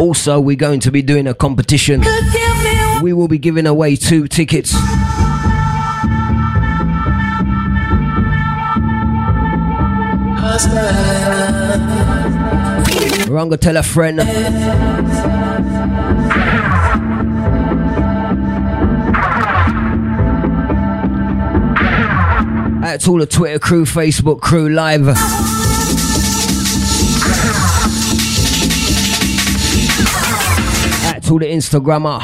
Also, we're going to be doing a competition. We will be giving away 2 tickets. Runga, tell a friend. Out to all the Twitter crew, Facebook crew, live. Out to all the Instagrammer.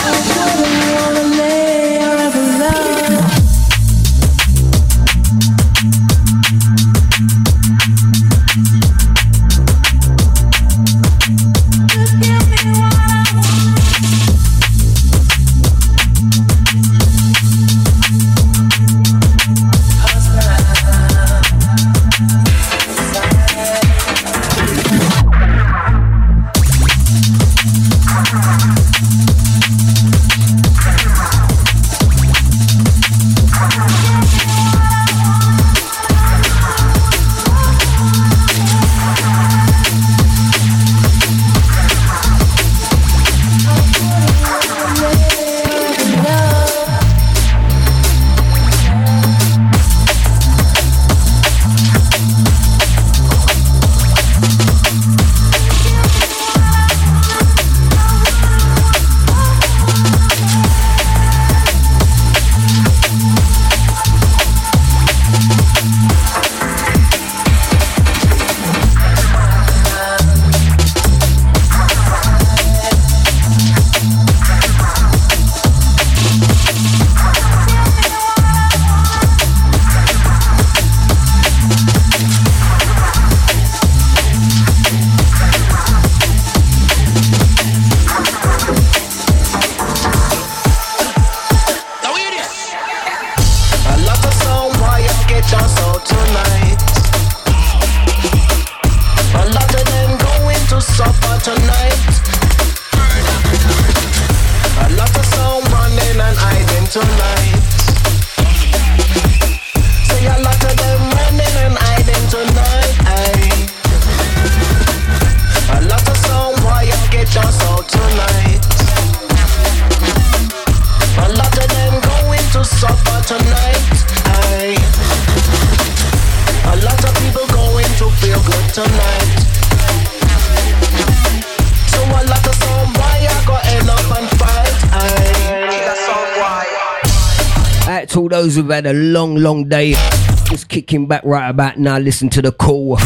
All those who've had a long day, just kicking back right about now, listen to the call.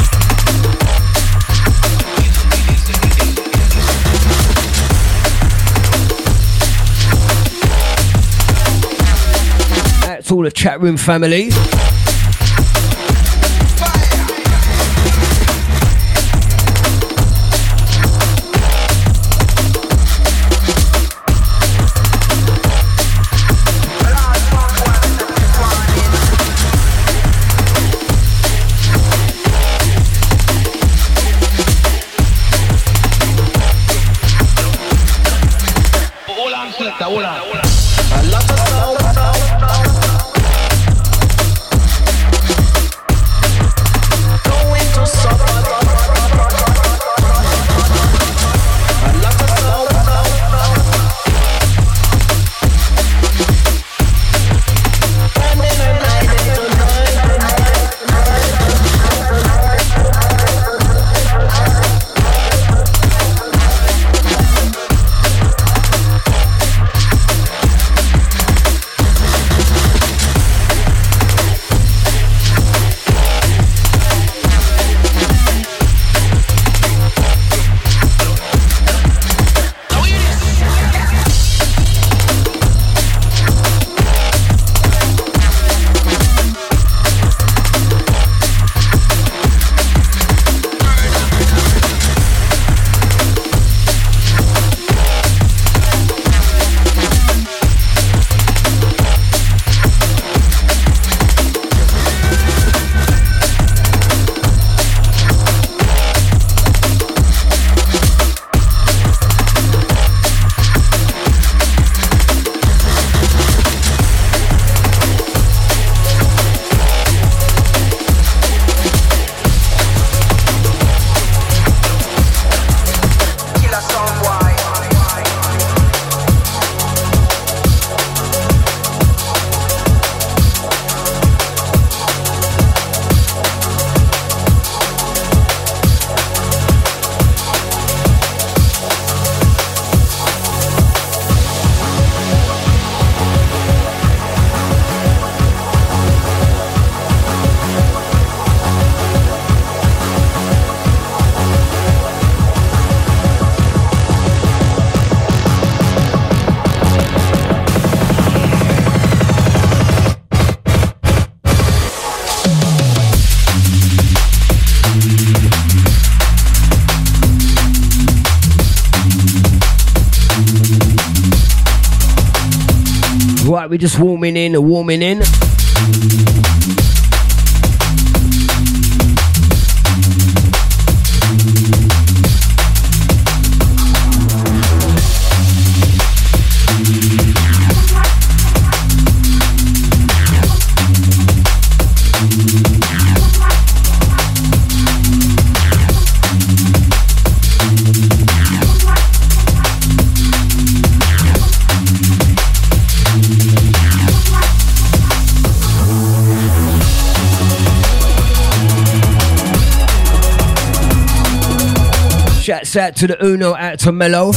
That's all the chat room family. we're just warming in. Shouts out to the Uno, out to Mello.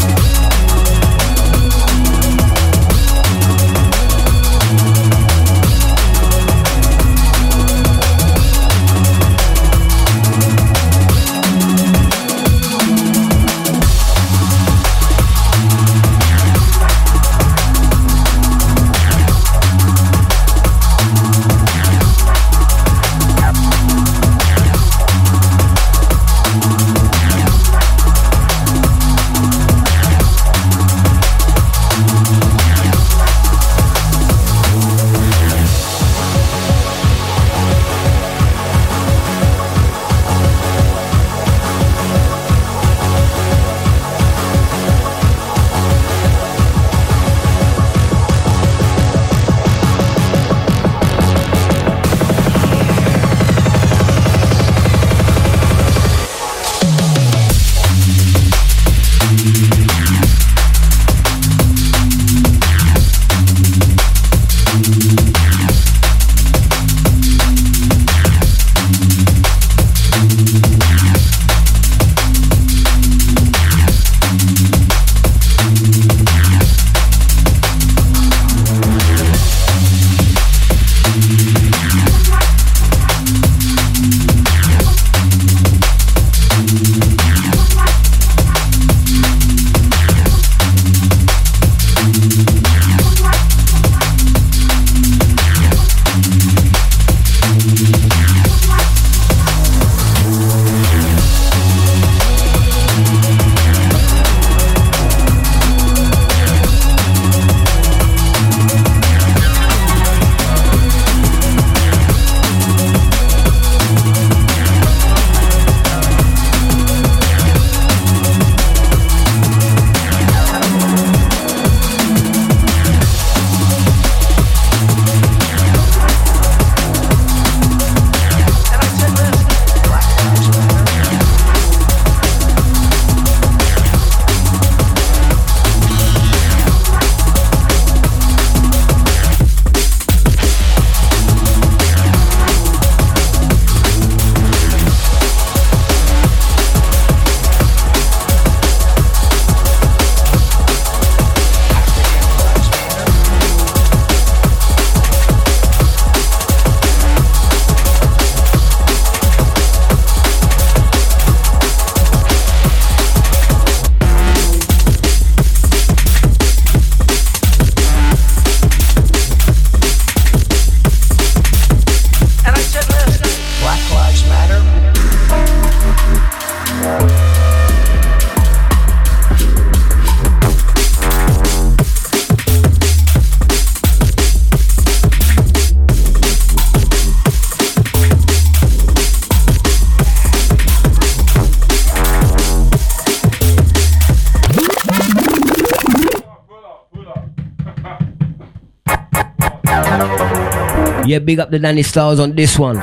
Yeah, big up the Danny Styles on this one.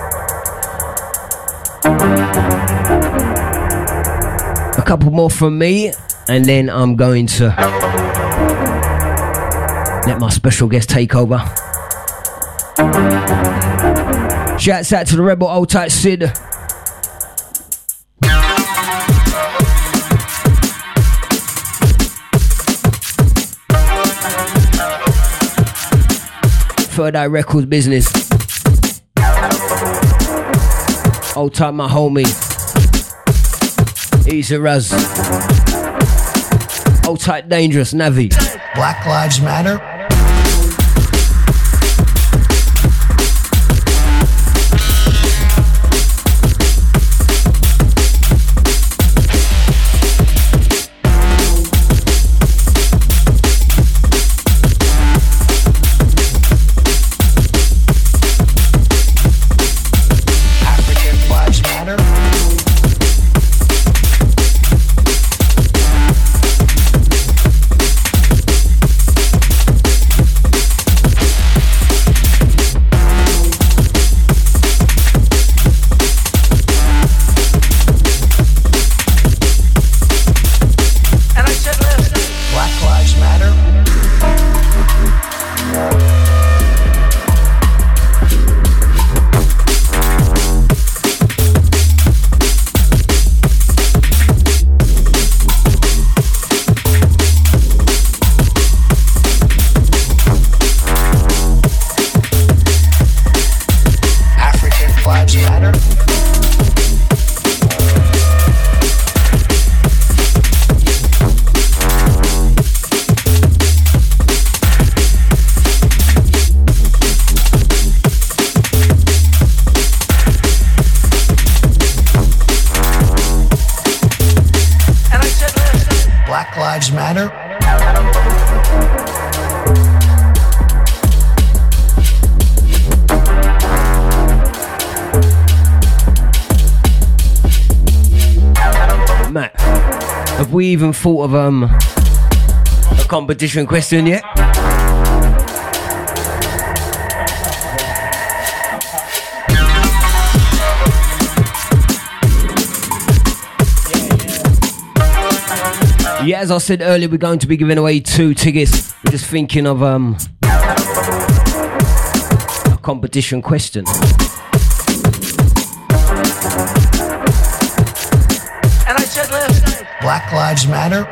A couple more from me, and then I'm going to let my special guest take over. Shouts out to the Rebel Old Tight Sid. Third Eye Records business. Old time my homie. Easy Raz. Old tight dangerous Navi. Black Lives Matter. Lives Matter. Black Lives Matter. Matt, have we even thought of a competition question yet? Yeah, as I said earlier, we're going to be giving away 2 tickets. We're just thinking of a competition question. And I said last night, Black Lives Matter.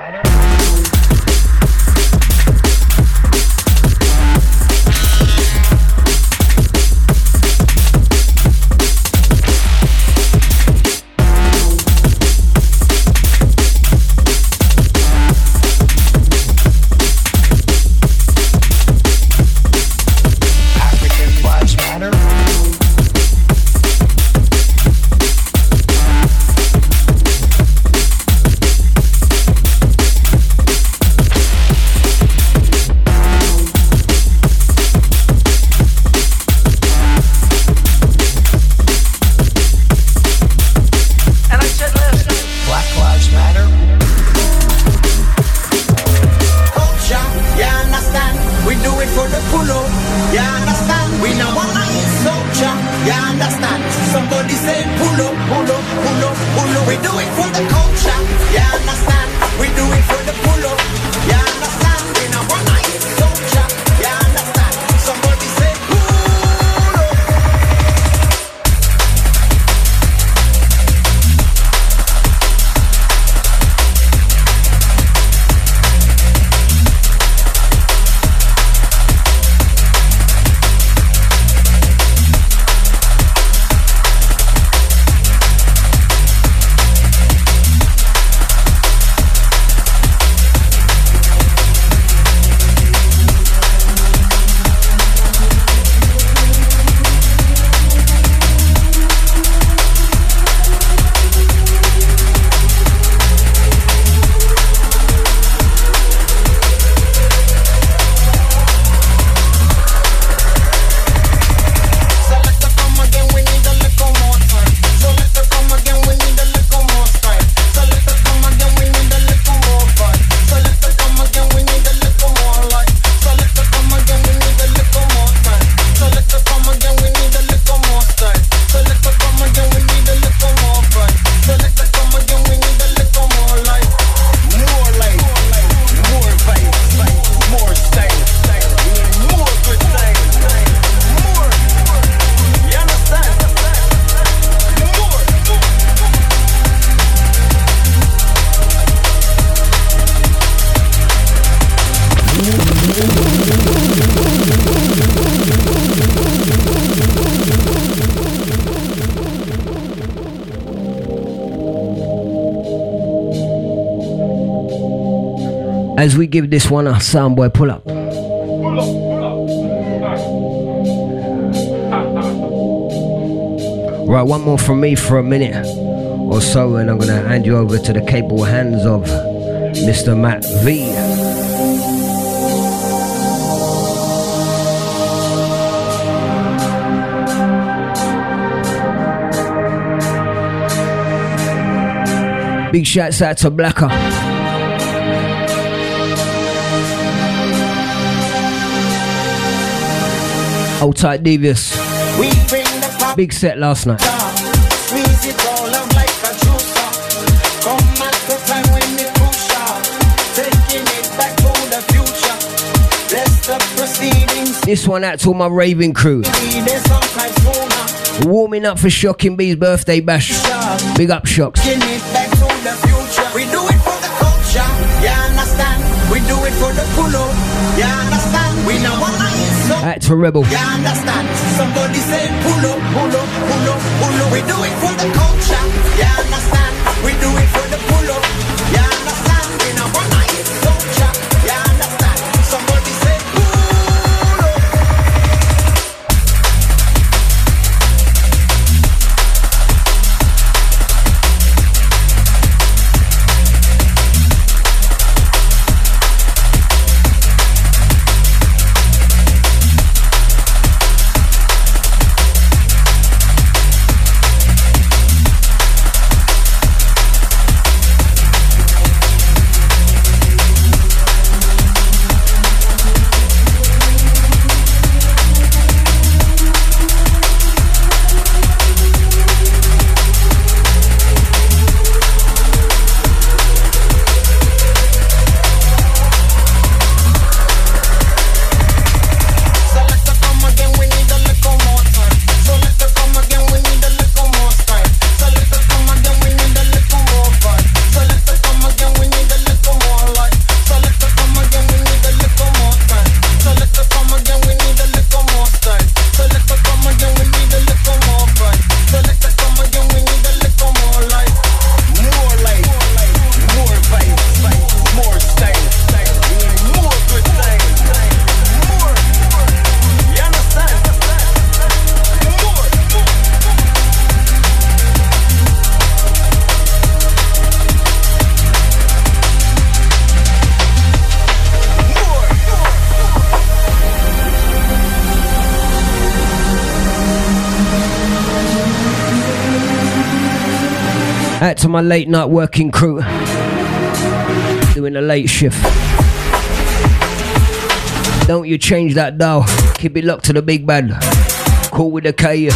As we give this one a soundboy pull up. Right, one more from me for a minute or so, and I'm going to hand you over to the capable hands of Mr. Matt V. Big shouts out to Blacker. Old tight Devious. Big set last night. This one out to all my raving crew. Warming up for Shocking B's birthday bash. Big up, Shocks. We do it for the culture, you understand? We do it for the pull-up, you understand? We know one night. At to Rebel. You understand? Somebody say pull up, pull up, pull up, pull up. We do it for the culture. You understand? We do it for the pull up. You understand? We know one night culture. You understand? Somebody say pull up. Out to my late night working crew, doing a late shift. Don't you change that dial. Keep it locked to the big band. Cool with the K.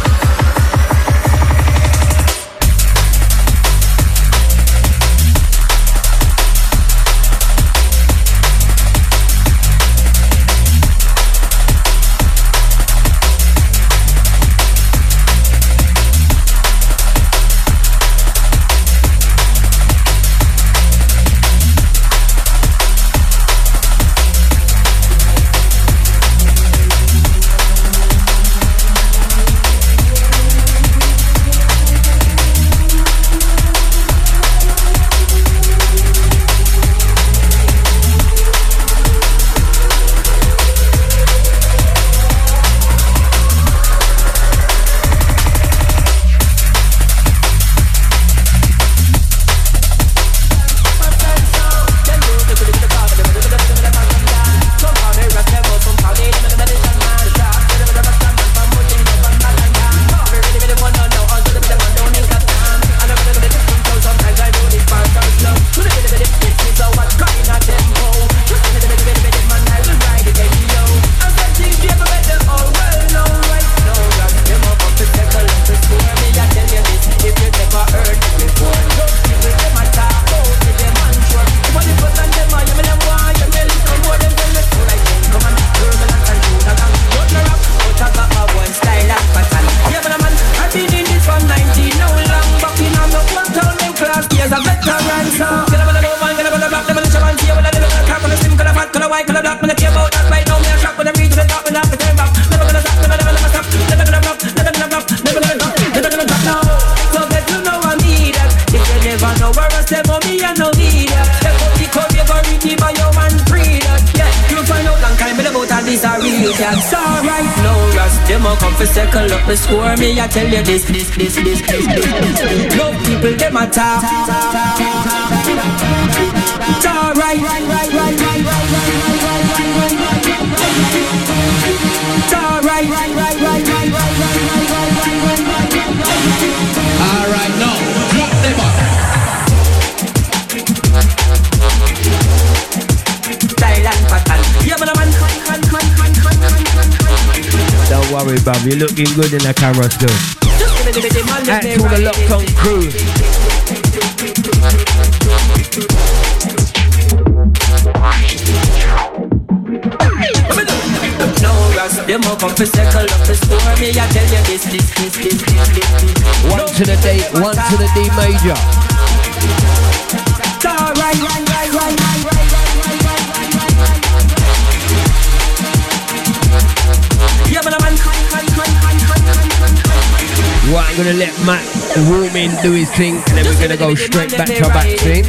Score me, I tell you this. Love people, them a talk. It's alright. It's alright. Alright, now, drop them up. Thailand pattern. Yeah, man. Don't worry, bruv, you're looking good in the camera still. Out to the locked on crew. No rush, them up on circle up the store. Me, I tell you this. One to the D, one to the D major. It's alright. Right, I'm gonna let Matt warm in, do his thing, and then we're gonna go straight back to our back scene.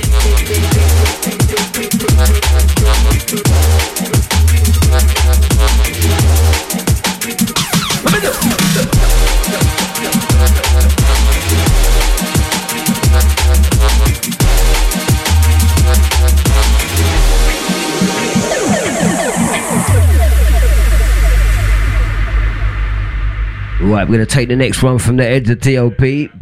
Right, we're gonna take the next one from the edge of TOP.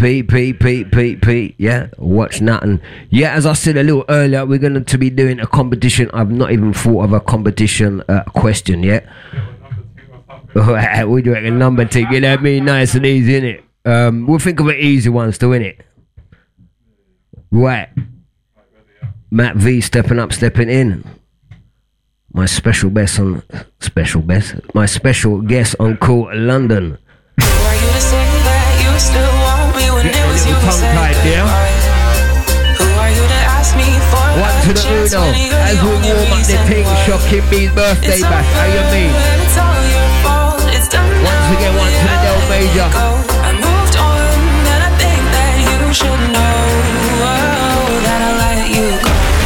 P. Yeah, watch nothing. Yeah, as I said a little earlier, we're going to be doing a competition. I've not even thought of a competition question yet. Right, we do it a number thing. You know what I mean? Nice and easy, innit? We'll think of an easy one still, innit? Right. Matt V stepping up, stepping in. My special guest on Call London. Still want me when it was you tongue-tied, yeah? Who are you to ask me for one to the Uno, as we warm up the thing, shocking B's birthday bash, how you mean? Once again, one to the Del Major. I moved on, and I think that you should know that I let you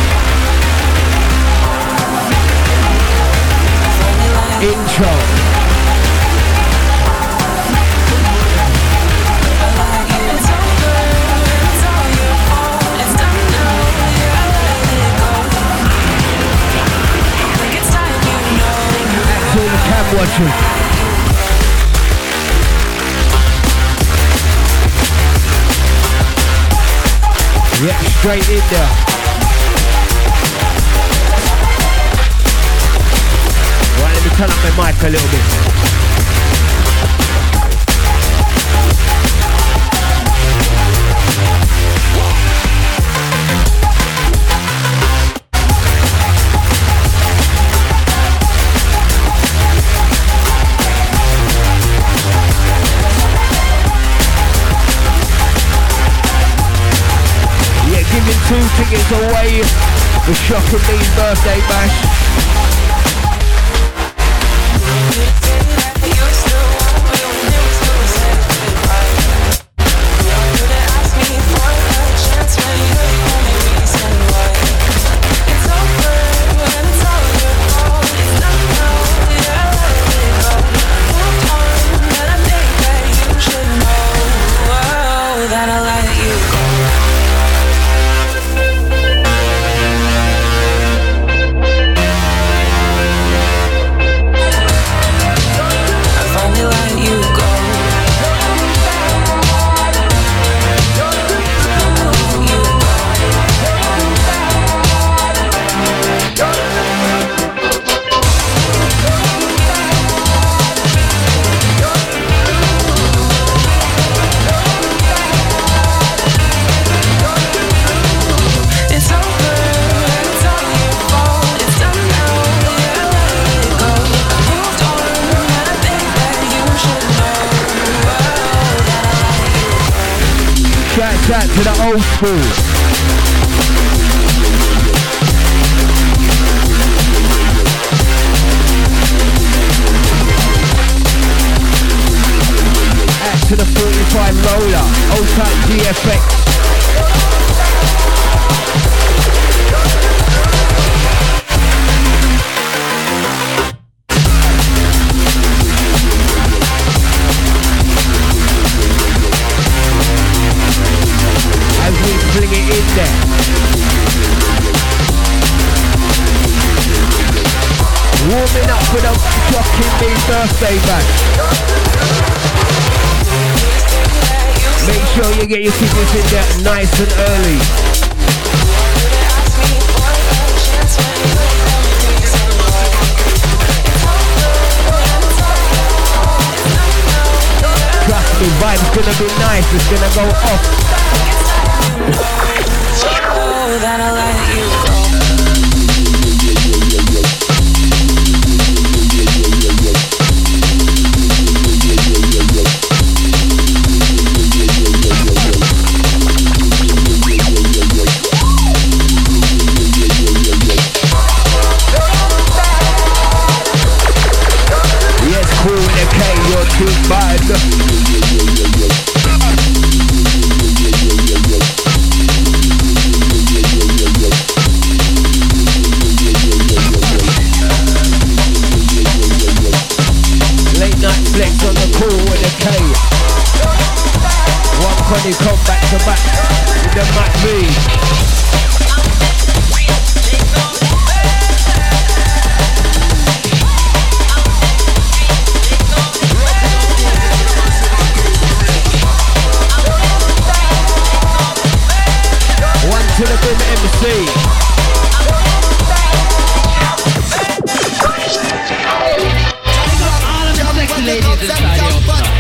go. Intro. Watching. Yeah, straight in there. Right, let me turn up my mic a little bit. Giving 2 tickets away for Shocking Lee's birthday bash. Back to the old school. Act to the 45 roller, old type GFX. Bring it in there. Warming up for the Shocking B's birthday bash. Make sure you get your tickets in there nice and early. Trust me, vibe's gonna be nice, it's gonna go off. That I let you go. Yes, cool in the K, you're too bad. Connie come back to back with the Mac V. One to the good MC. Ladies inside the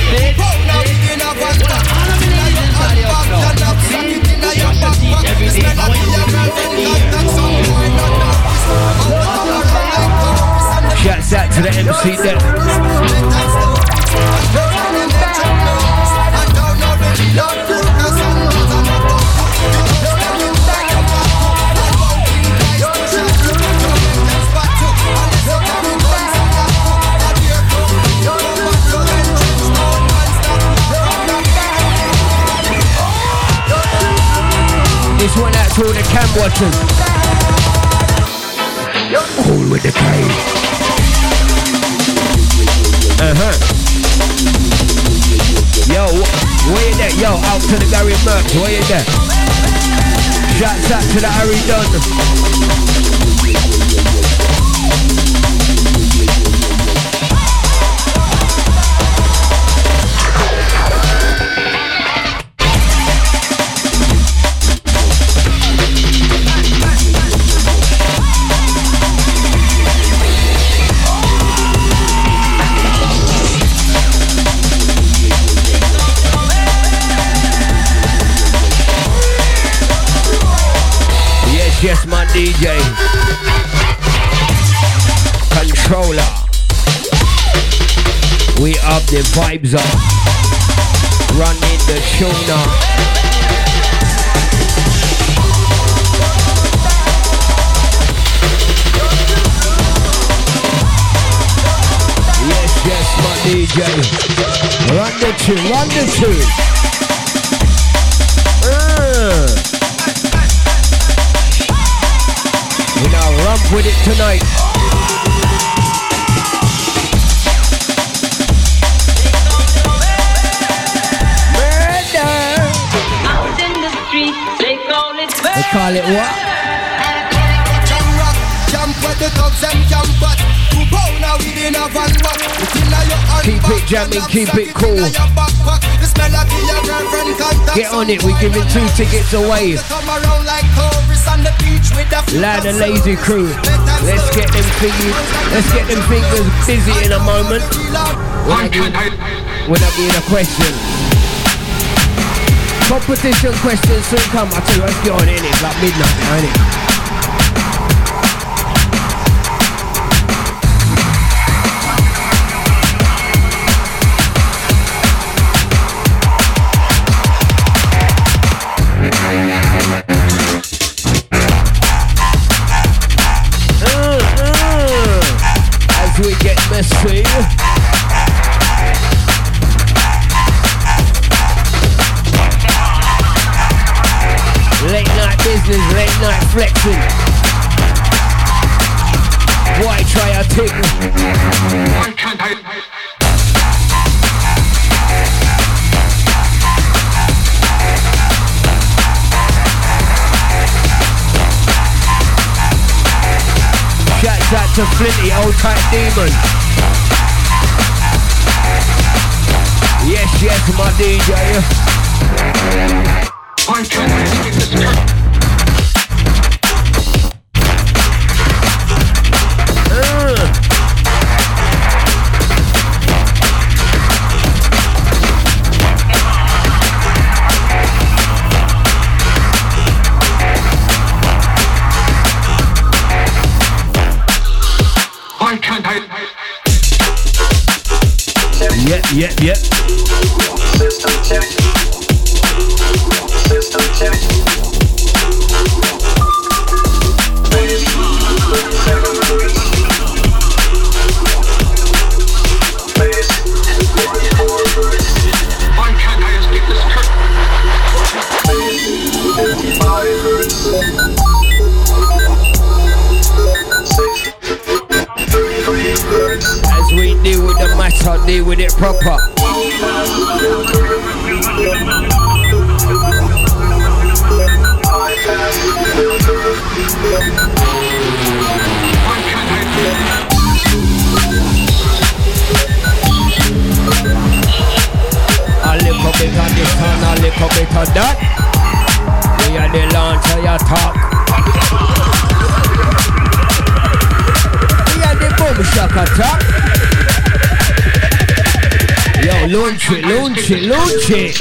shouts out to the MC there. This one out to all the cam watchers. Cool with the K. Yo, where you there? Yo, out to the Gary Merck, where you there? Shouts out to the Harry Dunn. Yes, my DJ controller. We up the vibes up, running the tune up. Yes, my DJ. Run the tune, run the tune. We now rump with it tonight. Murder. Out in the street, they call it murder. They call it what? Keep it jamming, keep it cool. Get on it, we're giving 2 tickets away. Loud and Lazy crew. Let's get them fingers busy in a moment. When I get a question. Competition questions soon come. I tell you, let's get on it. It's like midnight now, innit? We get messy. Late night business, late night flexing. Why try a thing? Why can't I? Shouts out to Flinty, old tight demon. Yes, my DJ. Why can't I speak this girl? Yep. System check. System check. Why can't I escape this curtain? As we deal with the matter, deal with it proper. and a little bit of that. We are the launch of your talk. We are the boom shock attack. Yo, launch it, launch it, launch it.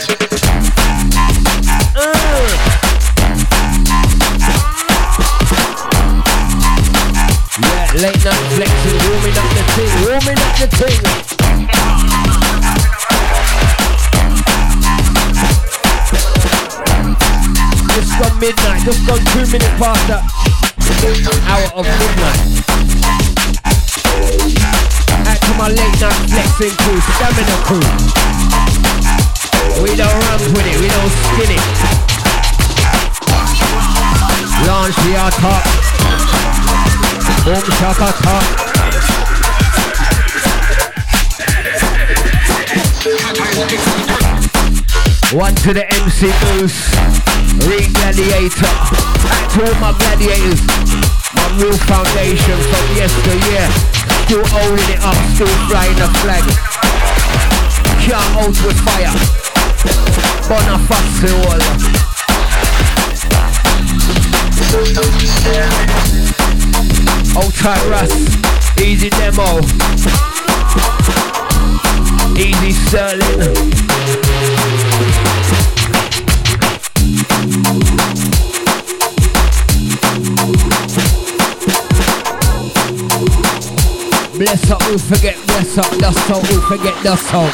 Yeah, late night flexing, warming up the thing, warming up the thing. Just gone midnight, just gone 2 minutes past the hour of midnight. Out to my late night flexing crew, stamina crew. We don't ramp with it, we don't skin it. Launch the top. Boom shaka top. One to the MC Moose, Ring Gladiator. Back to all my gladiators. My real foundation from yesteryear. Still holding it up, still flying the flag. Can't hold with fire. Boniface all. Old tight Russ, easy demo. Easy Sterling. Bless up, who forget bless up, dust out, who forget dust out.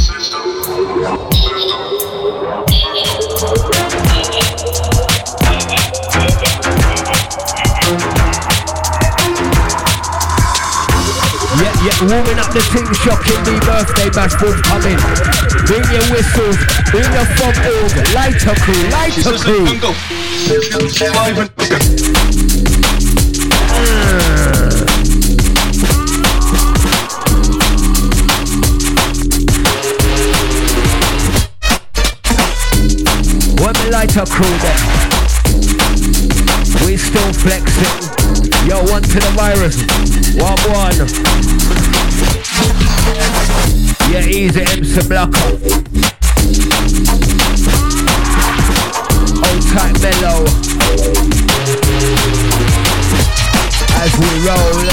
Yeah, warming up the thing, shocking me birthday bash, boom coming. Bring your whistles, bring your fob org, lighter crew, lighter crew. When we lighter crew there, we still flexing. Yo, one to the virus, one. Yeah, easy MC Blocker. Old tight mellow. As we roll,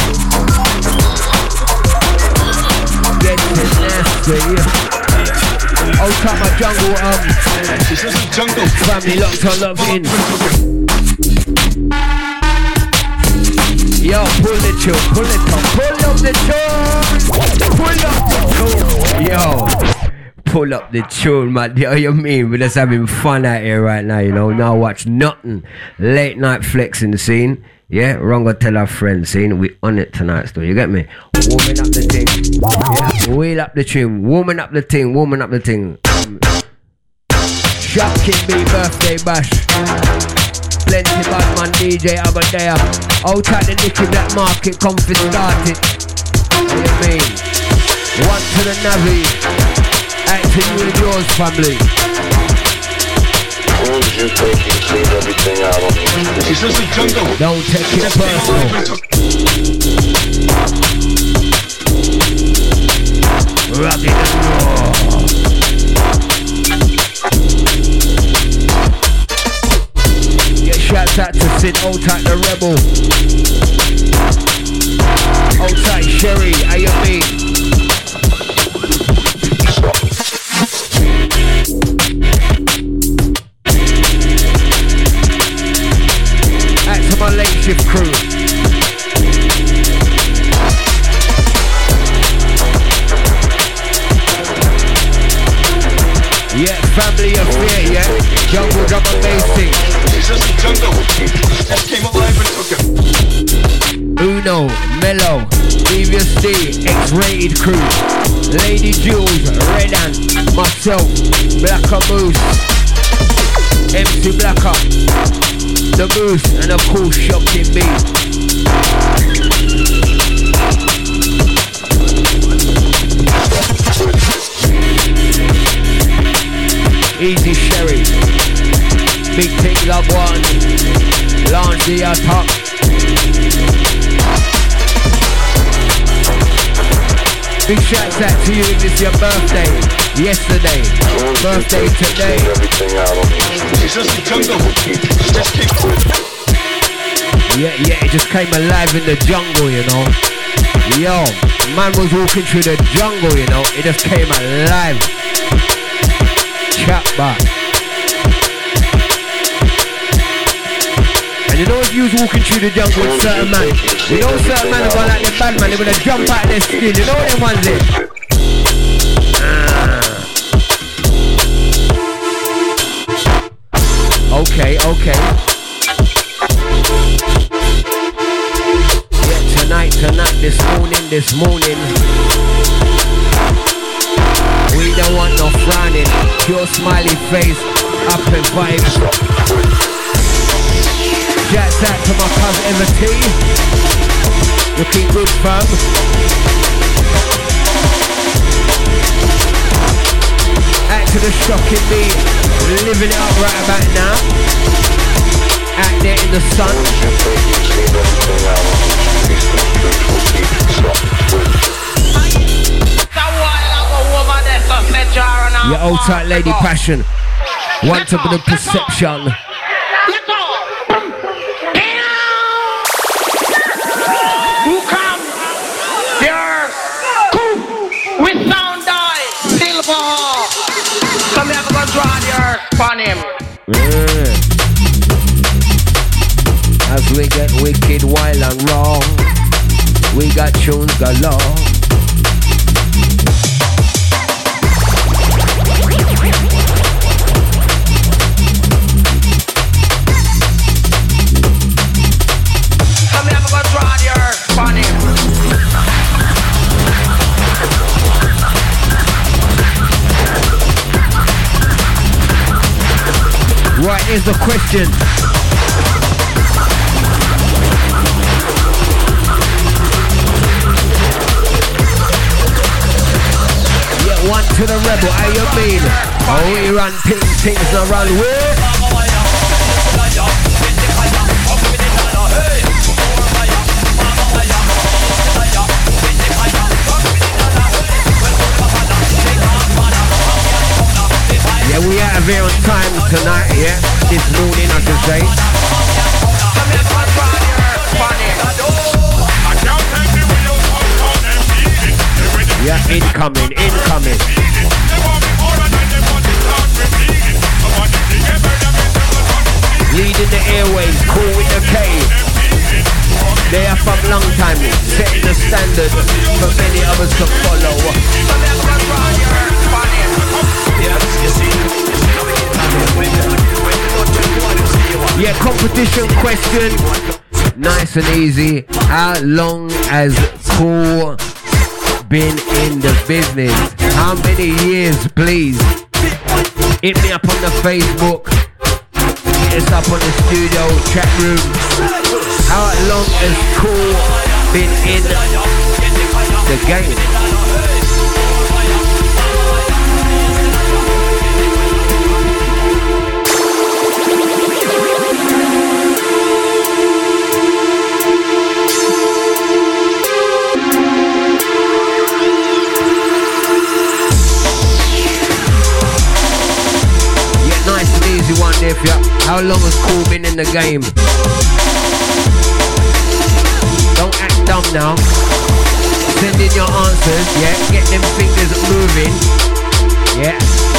getting nasty. Old tight my jungle, family locked on, locked in. Yo, pull the tune, pull it up, pull up the tune, pull up the tune. Yo, pull up the tune, man. Yo, you mean we're just having fun out here right now, you know. Now watch nothing. Late night flexing the scene. Yeah, Rongo tell our friends, scene. We on it tonight, still. You get me? Warming up the thing. Yeah, wheel up the tune, warming up the thing, warming up the thing. Shocking me birthday bash. Plenty bad man DJ over there. Out at the Nicky Black Market, comfy started. What do you mean? One to the Navi. Out to you and yours, family. Who did you think you cleaned everything out on me? Is this a jungle? Don't take it personal. Rugged and raw. Shouts out to Sid, old tight the rebel. Old tight Sherry, how you mean? Out to my late shift crew. Yeah, family affair, yeah. Jungle drum and bass thing. Jungle that came alive and took him. Uno, Mellow, Previous D, X-Rated crew, Lady Jules, Red Ant, myself, Blacker Moose, MC Blacker, The Moose, and of course Shocking B. Easy Sherry. Big things I've won. Launch the top. Big shouts out to you if it's your birthday. Yesterday. Birthday today. Everything out on me. It's just the jungle. Just keep Yeah, it just came alive in the jungle, you know. Yo, man was walking through the jungle, you know. It just came alive. Chat back. And you know if you was walking through the jungle with certain man, you know certain man are going like the bad man, they're gonna jump out of their skin, you know what them ones is? Okay. Yeah, tonight, this morning. We don't want no frowning, pure smiley face, up and vibes. Shouts out to my cousin Emma T. Looking good, fam. Out to the shocking beat, living it up right about now. Out there in the sun. Your old tight lady passion. One top of the perception. Who come? There's Coop with sound die, silver. Come here, I'm gonna draw the earth on him. As we get wicked, wild and wrong, we got tunes galore. Right, here's the question. Yeah, one to the rebel, how you mean? Oh, we run things around where? Yeah, we out of here on time tonight, yeah? This morning, I should say. Yeah, incoming. Leading the airways, cool with the K. They are from long time, setting the standard for many others to follow. Yeah, competition question, nice and easy. How long has Cool been in the business? How many years, please? Hit me up on the Facebook. Hit us up on the studio chat room. How long has Cool been in the game? One there for you. How long has Cool been in the game? Don't act dumb now. Send in your answers, yeah? Get them fingers moving. Yeah.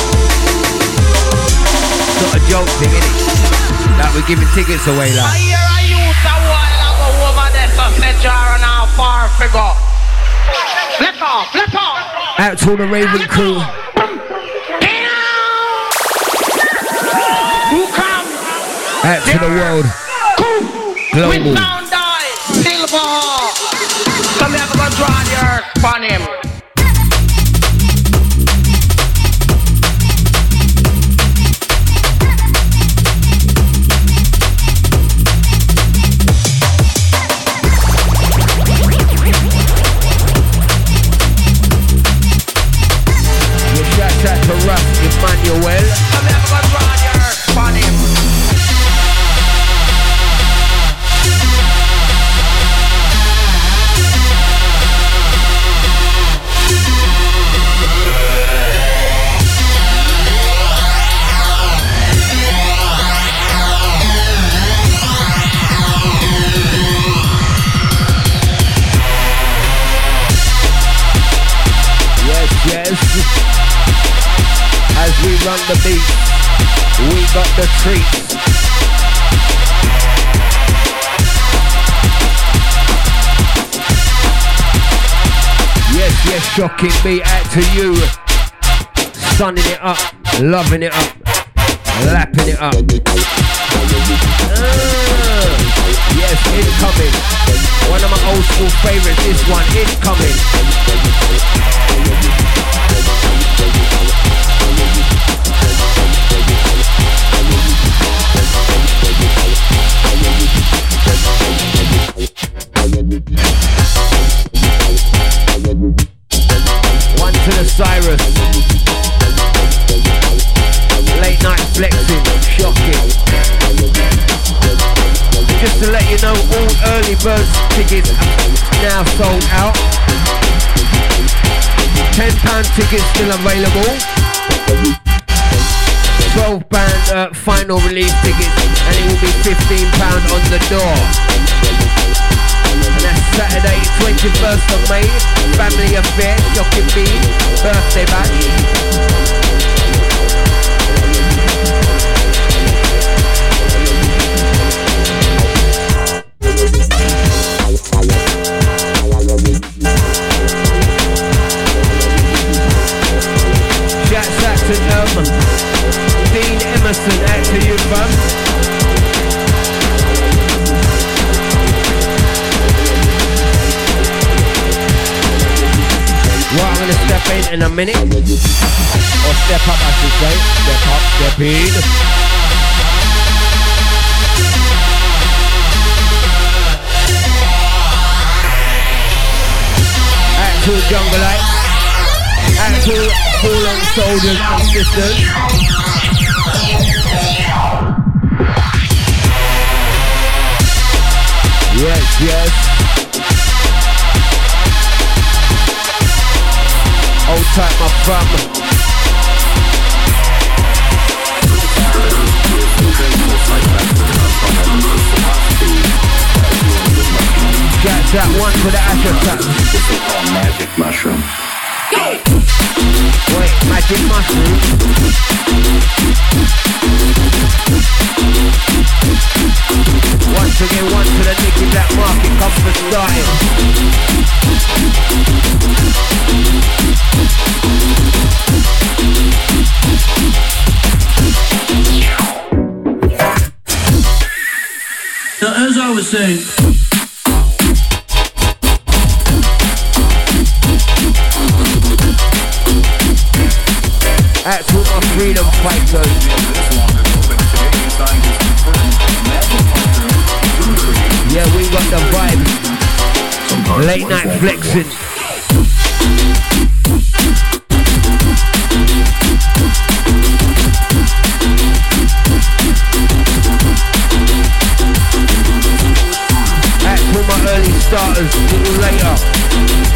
It's not a joke thing, innit? Like we're giving tickets away, like. I hear I used a while ago over there to set jar and how far figure. Let off. Out to all the Raven crew. Out to the world. Global. With sound die, silver. Come here, I'm gonna draw the earth on him. Yeah, shout out to Russ Emmanuel. Come here, I'm gonna draw the earth on him. the beat. We got the treats. Yes, shocking beat out to you. Sunning it up, loving it up, lapping it up. Yes, incoming. One of my old school favorites, this one, incoming. One to the Cyrus. Late night flexing, shocking. Just to let you know, all early bird tickets are now sold out. £10 tickets still available. £12 final release tickets, and it will be £15 on the door. And that's Saturday, 21st of May, family affair, Shocking B, birthday bash. Shouts out to Dean Emerson, out to you, fam. Right, I'm gonna step in a minute. Or step up, I should say. Step up, step in. Out to Jungleites. Out to fallen soldiers and sisters. Yes. Hold tight, my fam. Shouts out one to the Asher Tap. Magic mushroom. Wait, magic mushroom. Once again, one to the Nicky Black Market comes for starting. Now, as I was saying, out to my freedom fighters. Yeah, we got the vibe. Late night flexing. Out to my early starters, a little later.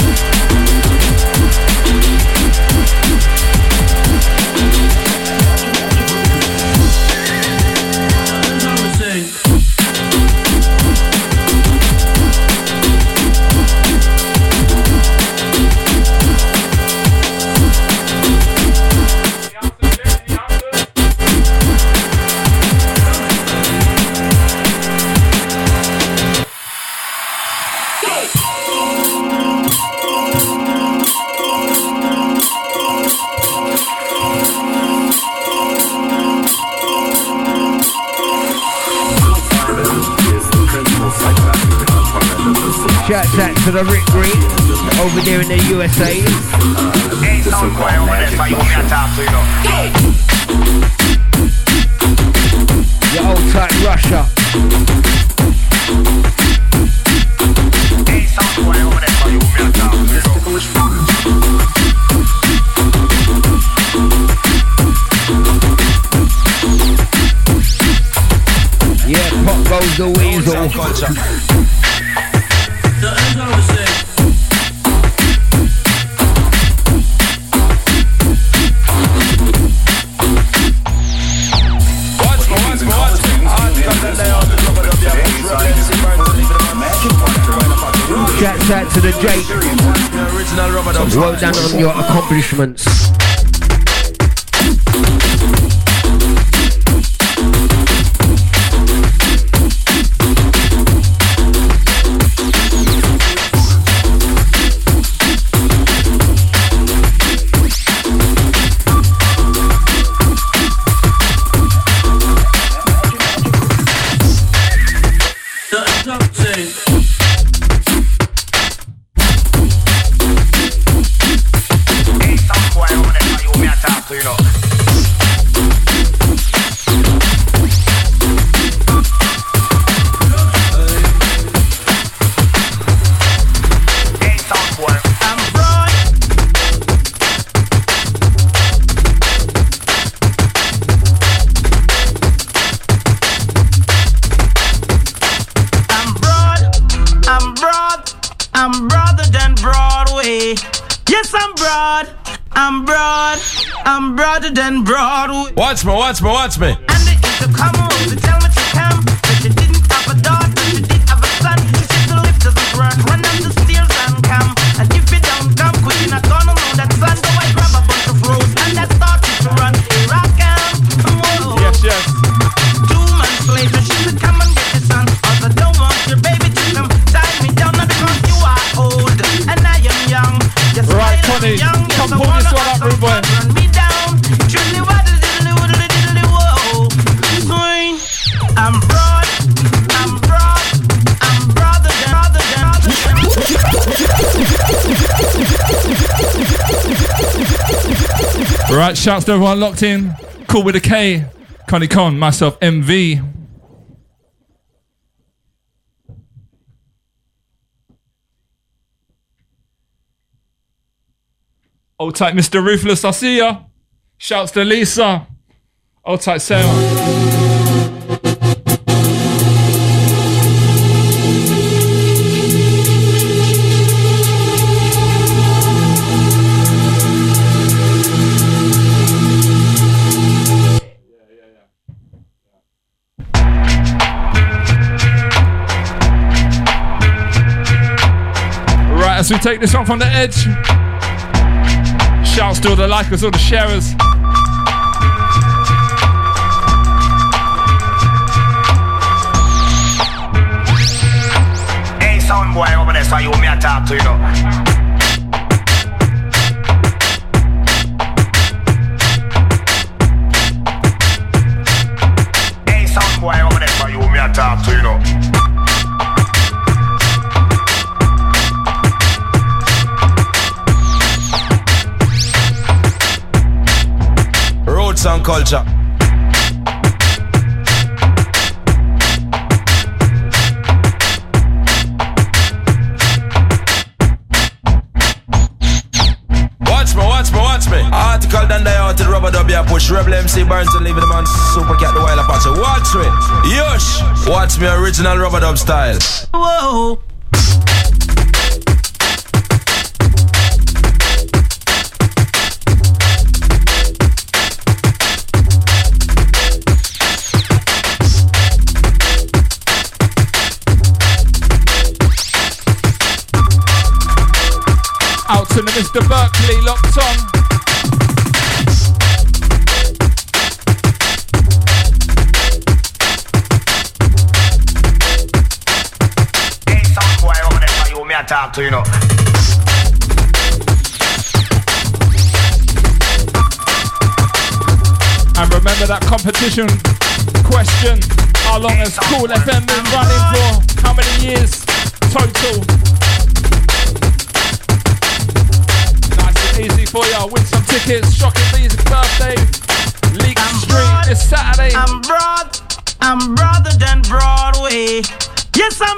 Shouts out to the Rick Green over there in the USA. Your old tight Russia. Yeah, pop goes the weasel. Shouts out to the Jake. Well done on your accomplishments. I'm broader than Broadway. Watch me. And the to come home to tell me to come, that she didn't have a daughter, she did have a son. She said the lift doesn't work, run down the stairs and come. And if you don't come quick, you're not gonna know that son. So I grab a bunch of roses and that started to run. Here I come. Whoa. Yes. 2 months later, she said, come and get your son. Also, don't want your baby to come tie me down, not because you are old and I am young. Yes, Right, I am Tony, young. come Yes, I pull wanna this one have up, rude some boy. fun. Run me down. Truly, what is it? Whoa. I'm broader than. Right, shouts to everyone locked in. Cool with a K. Connie Con, myself, MV. Old tight Mr. Ruthless, I see ya. Shouts to Lisa. Old tight Sarah. Right, as we take this one from the edge. Shouts to all the likers, all the sharers. Hey, sound boy over there, so you want me to talk to you know. Hey, sound boy over there, so you want me to talk to you know. Roots and culture. Watch me. Article done die out to the rubber dub, yeah, push Rebel MC Burns and leave the man Super Cat the Wild Apache. Watch me. Yush. Watch me original rubber dub style. Whoa. Out to the Mr. Berkeley, locked on. Hey, some boy over there, so you want me to talk to you know. And remember that competition question. How long has Cool FM been running for? How many years total? Easy for ya, win some tickets. Shocking Music birthday, Leak Street this Saturday. I'm broader than Broadway. Yes, I'm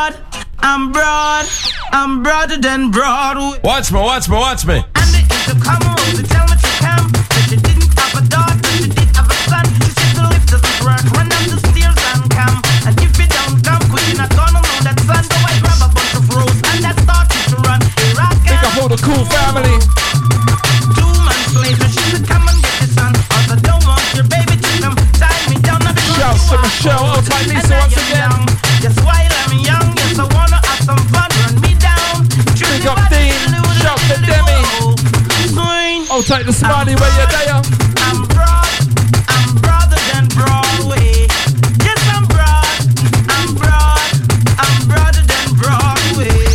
broader than Broadway. Watch me. And the to come home to tell me to come, that she didn't have a daughter, she did have a son. She said the lift doesn't work, run down the stairs and come. And if you don't come quick, you're not gonna know that son. So I grab a bunch of roses and that started to run. Here I come. Big up all the Cool family. 2 months later, she said, come and get your son. Also, don't want your baby to come tie me down. Shouts to Michelle, old tight Lisa once again. Yes, while I'm young, yes, I wanna have some fun. Run me down. Big up Dean. Shouts to Demi. Old tight the Smiley, where you there? I'm broader than Broadway. Yes, I'm broader than Broadway.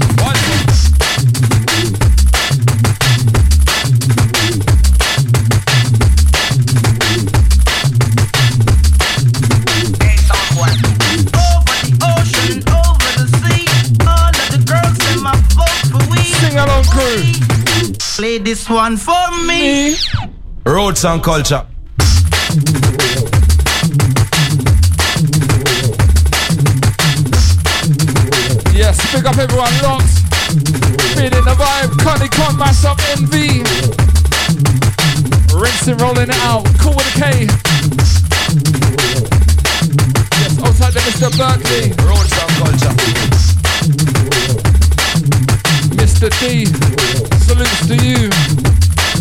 Hey, someone. Over the ocean, over the sea, all of the girls in my vote for we. Sing along, crew. Play this one for me. Roots and culture. Yes, big up everyone locked. Feeling the vibe. Connie Con, myself, MV. Rinsing, rolling it out. Cool with a K. Yes, outside the Mr. Berkeley. Roots and culture. Mr. D, salutes to you.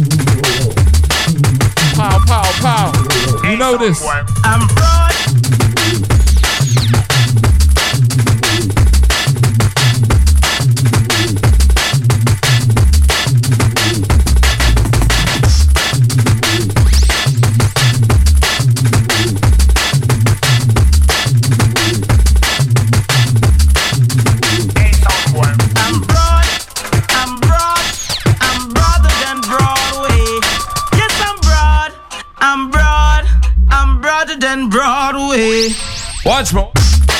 feel this. I'm broad. Than Broadway. Watch more.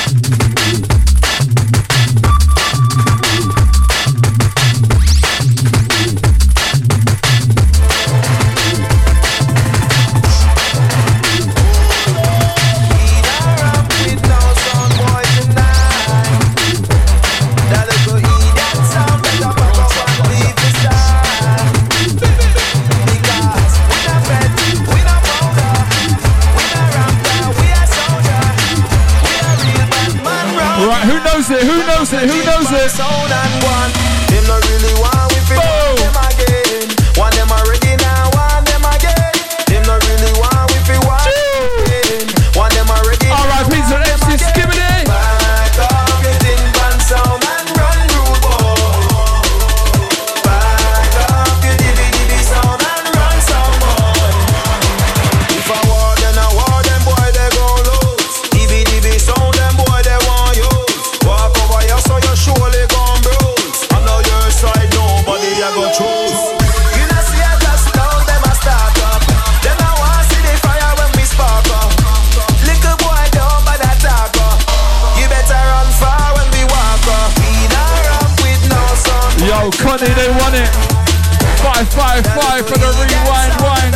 Who knows it? Who knows it? Them not really want we feel them again. Want them already now, want them again. Them not really want we feel again. Want them already now. Alright, Pizza MC Skibbity. Back up your tin pan sound and run rude boy. Back up your DVD sound and run some boy. If I war then I war them boy they go lose. DVD sound them boy they want you. Walk over here so you surely gone bruise. I know your side nobody I go choose. You know see I just down them a start up. Then I want see the fire when we spark up. Little boy down by that talk up. You better run far when we walk up. We not ramp with no sun. Yo, Connie, they won it. 555 for the rewind wine.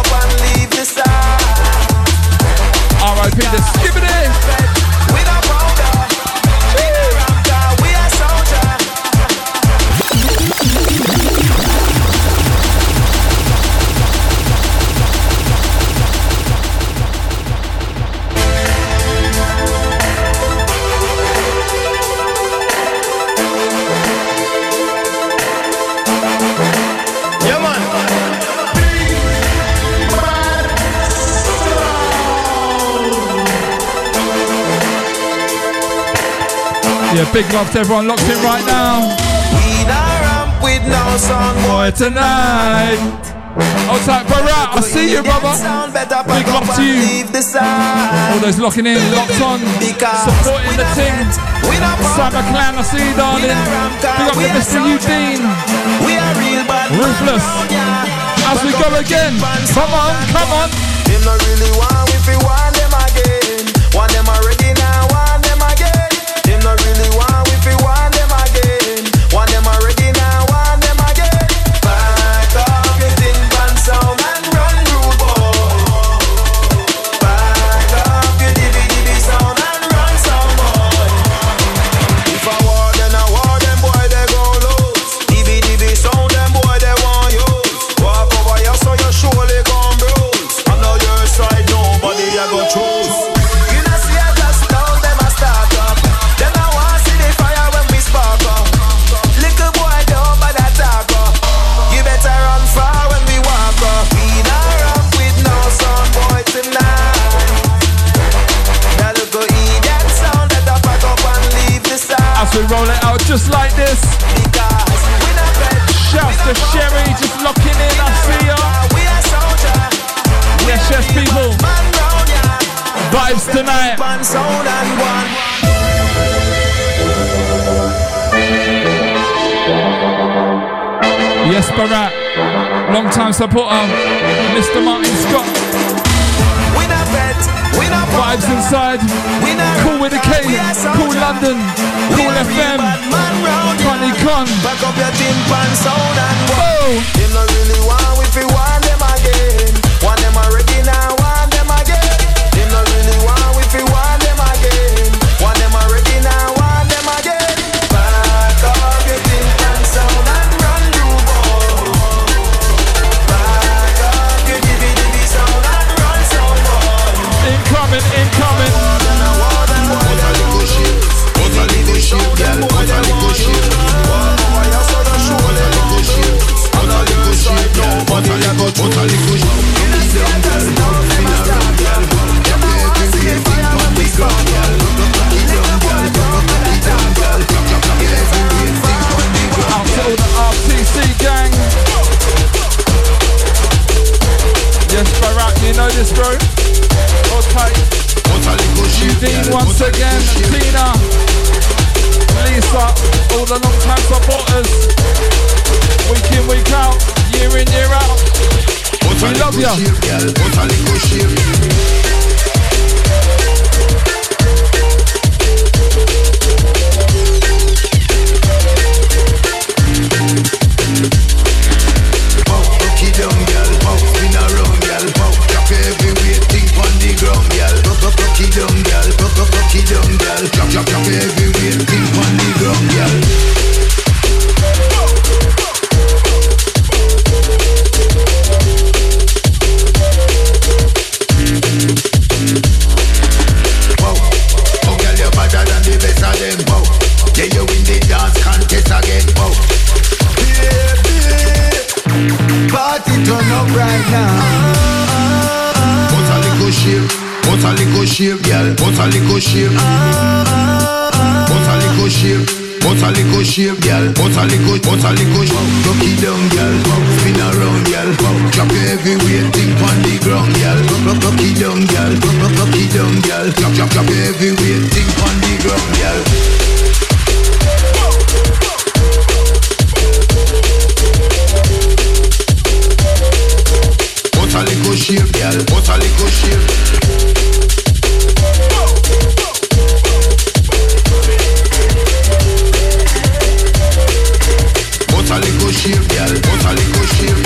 R.I.P. the Skibbity. We not powder. We not ramper. We are soldier. Yeah, man. Yeah, big love to everyone locked in right now. We not ramp with no song Boy, tonight. Outside Barat, I see you, brother. Big love to you. All those locking in, locked on, supporting the team. Cyber Clan, I see you, darling. Big up to Mr. Eugene. Ruthless. As we go again. Come on, come on. Them not really want if we want them again. Want them already now, want them again. Them not really want if we want them again. Want them already now, want them again. Back up your tin pan sound and run rude boy. Back up your DVD sound and run some boy. If I war then I war them boy they go lose. DVD sound them boy they want use. Walk over here so you surely gone bruise. I know your side nobody I go choose. You know see I just down them a start up. Then I want see the fire when we spark up. Little boy down by that talk up. You better run far when we walk up. We not ramp with no son boy tonight. That little idiot sound that I pack up and leave the side. As we roll it out just like this. Because we not bed. Shouts to Sherry, just locking in, I see ya. We are soldier. Yes, yes, people. Man round ya. Vibes tonight. Pan sound and one. Yes, Barat. Long time supporter. Mr. Martin Scott. We not bet. We not Vibes inside. We not Cool with the K. Cool London. Cool FM. Man round ya. Connie Con. Back up your tin pan sound and one. Oh. Them not really want if we want them again. Want them already now, want them again. Them not really want if we want them again. Want them already now, want them again. Back up your tin pan sound and run you boy. Back up your DVD sound and run some boy. Incoming, incoming. Nobody I go to once again. Tina, Lisa, all the long time supporters. Week in, week out, year in, year out. We love ya. Shape, girl, but a little shape. But a little shape, but a little shape, girl. But a little shape. Rock it down, girl. Spin around, girl. Drop your heavyweight thing on the ground, girl. Rock it down, girl. Rock it down, girl. Drop your heavyweight thing on the ground, girl. But a little shape, girl. But a little shape. But a little shape, girl. But a little shape.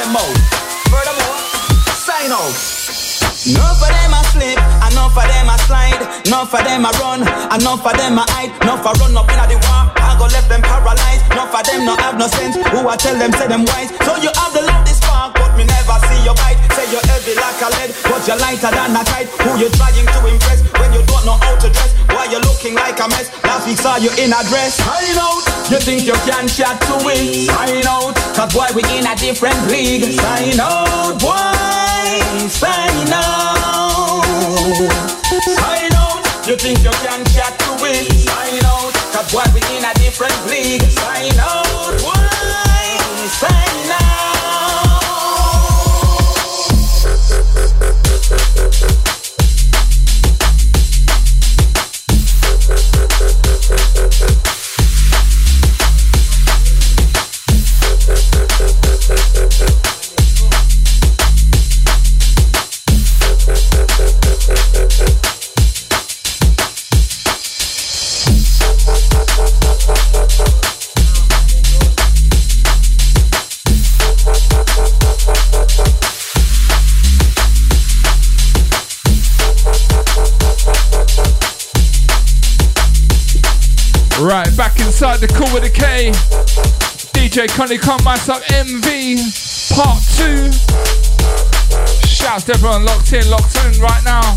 mouth. Furthermore, sign out. Enough of them a slip, enough of them a slide, enough of them a run, enough of them a hide, enough a run up in the war, I go left them paralyzed, enough of them no have no sense, who I tell them say them wise, so you have the love this spark, but me never see your bite, say you're heavy like a lead, but you're lighter than a kite, who you trying to impress, when you don't know how to dress, why you looking like a mess, last week saw you in a dress, sign out, you think you can chat to win, sign out, cause boy we in a different league, sign out, boy. Sign out, sign out. You think you can chat to win? Sign out, cause boy we in a different league. Sign out, why? Sign out. Right, back inside the Cool with a K. DJ Connie Con, myself, MV, part 2. Shouts to everyone locked in right now.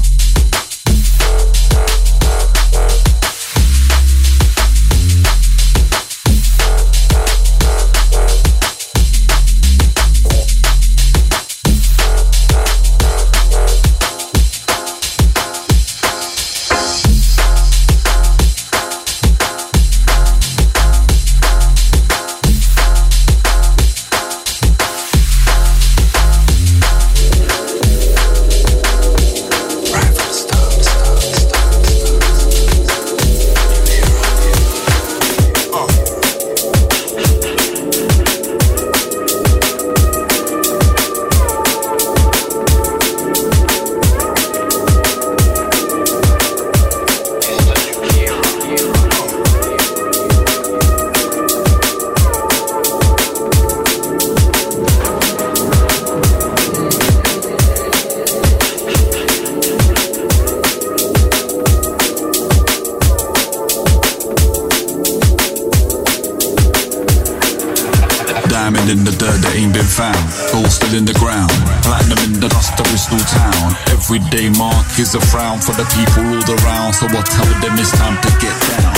In the dirt that ain't been found, gold still in the ground, platinum in the dust of Bristol town. Everyday mark is a frown for the people all around, so I'll tell them it's time to get down.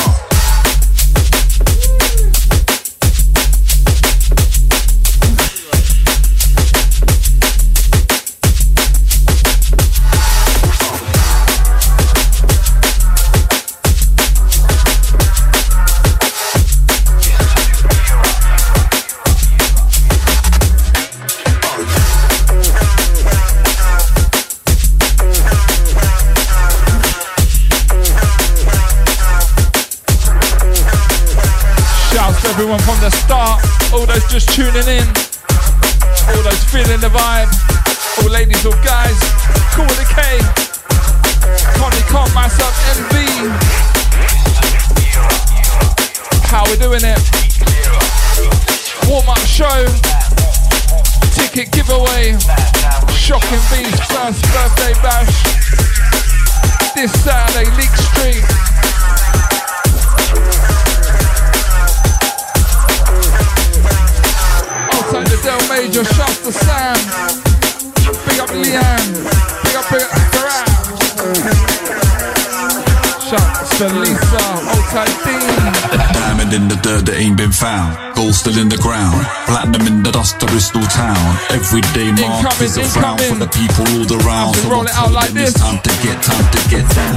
Everyone from the start, all those just tuning in, all those feeling the vibe, all ladies, all guys, Cool with a K, Connie Con, myself, MV. How we doing it? Warm up show, ticket giveaway, Shocking Beats first birthday bash, this Saturday, Leak Street. Outside the Del Major, shouts to Sam. Big up Leanne. Big up Farah. Shouts to Lisa. Outside Dean. Diamond in the dirt that ain't been found, gold still in the ground, platinum in the dust of Bristol town. Everyday mark is a frown for the people all around, so roll it out like this. It's time to get down.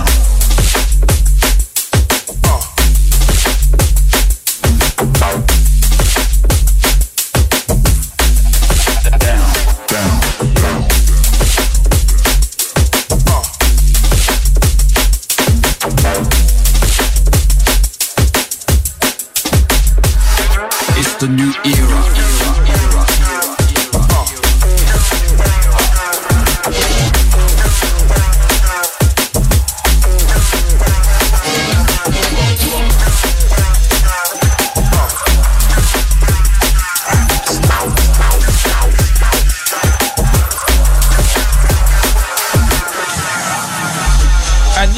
The new era.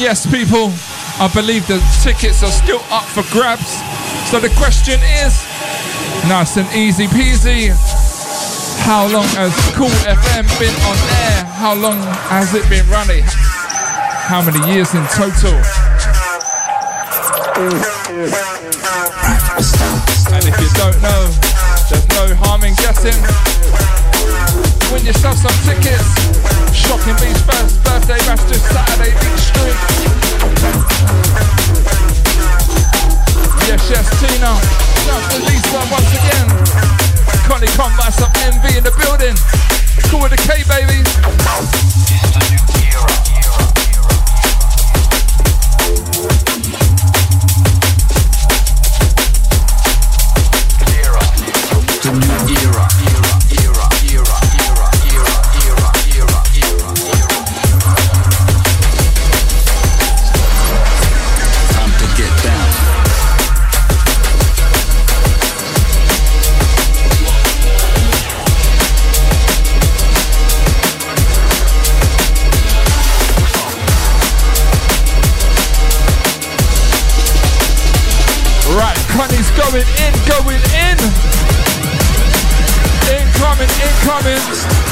Yes, people, I believe the tickets are still up for grabs. So the question is, nice and easy peasy, how long has Cool FM been on air? How long has it been running? How many years in total? And if you don't know, there's no harm in guessing. Win yourself some tickets. Shocking Beats first birthday bash this Saturday, Beach Street. Yes, Tina. Shout to Lisa once again. Connie Combat, some envy in the building. Cool with the K, baby. The new era. Time to get down. Right, Connie's going in. Incoming.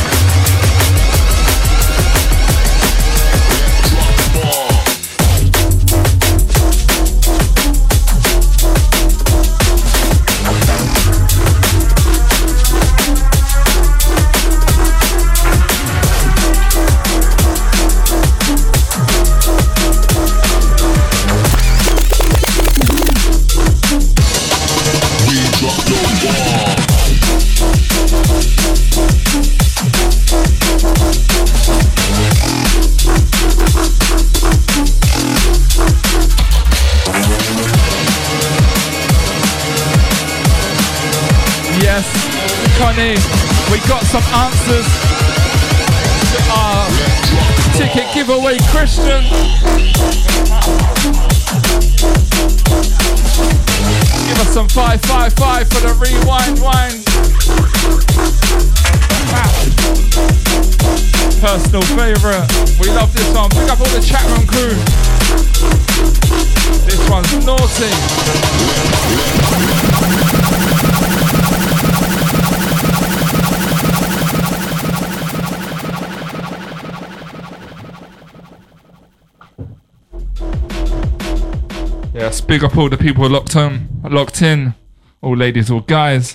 Connie, we got some answers to our ticket giveaway question. Give us some 555 for the rewind wine. Personal favourite. We love this one. Pick up all the chat room crew. This one's naughty. Yes, big up all the people locked in, all ladies, all guys.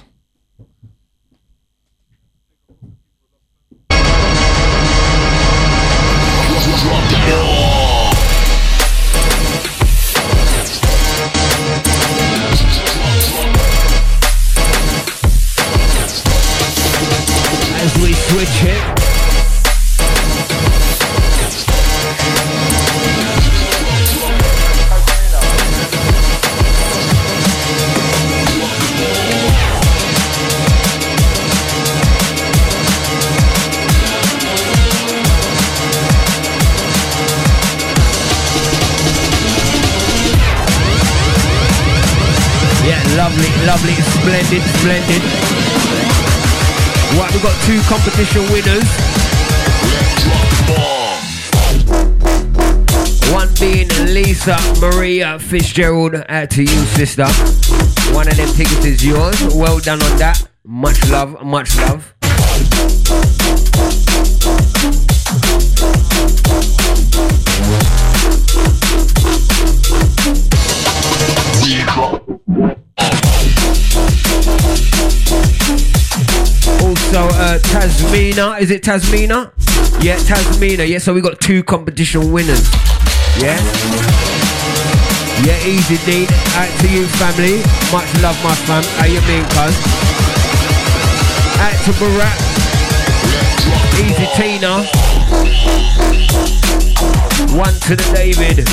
As we switch it. Lovely, splendid. Right, we've got two competition winners. One being Lisa Maria Fitzgerald. Out to you, sister. One of them tickets is yours. Well done on that. Much love. Also, Tasmina, is it Tasmina? Yeah, Tasmina. Yeah, so we got two competition winners. Yeah, easy Dean. Out to you, family. Much love, my fam. How you mean, cuz? Out to Barack. Easy Tina. One to the David.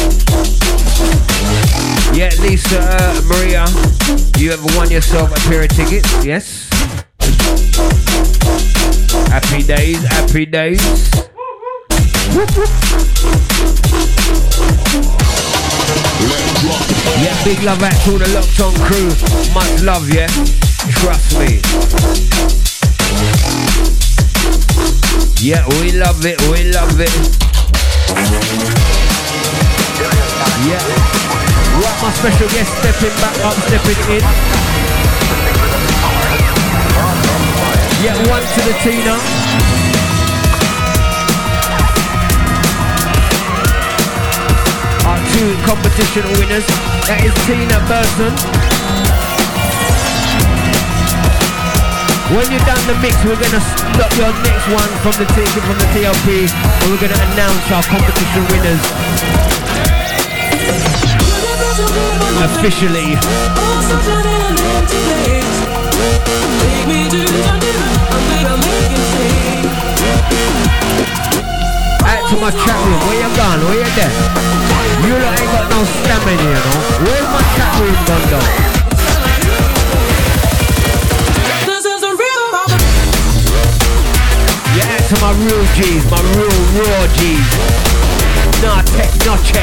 Yeah, Lisa Maria, you have won yourself a pair of tickets, yes? Happy days. Yeah, big love out to all the Locked On crew. Much love, yeah? Trust me. Yeah, we love it. Yeah. What my special guest stepping back up, stepping in. Yeah, one to the Tina. Our two competition winners. That is Tina Burson. When you're done the mix, we're gonna stop your next one from the TLP, and we're gonna announce our competition winners officially. Out to my chat room. Where you gone? Where you there? You lot ain't got no stamina, you know. Where's my chat room gone though? Yeah, to my real G's, my real raw G's. Nah, tech, no check.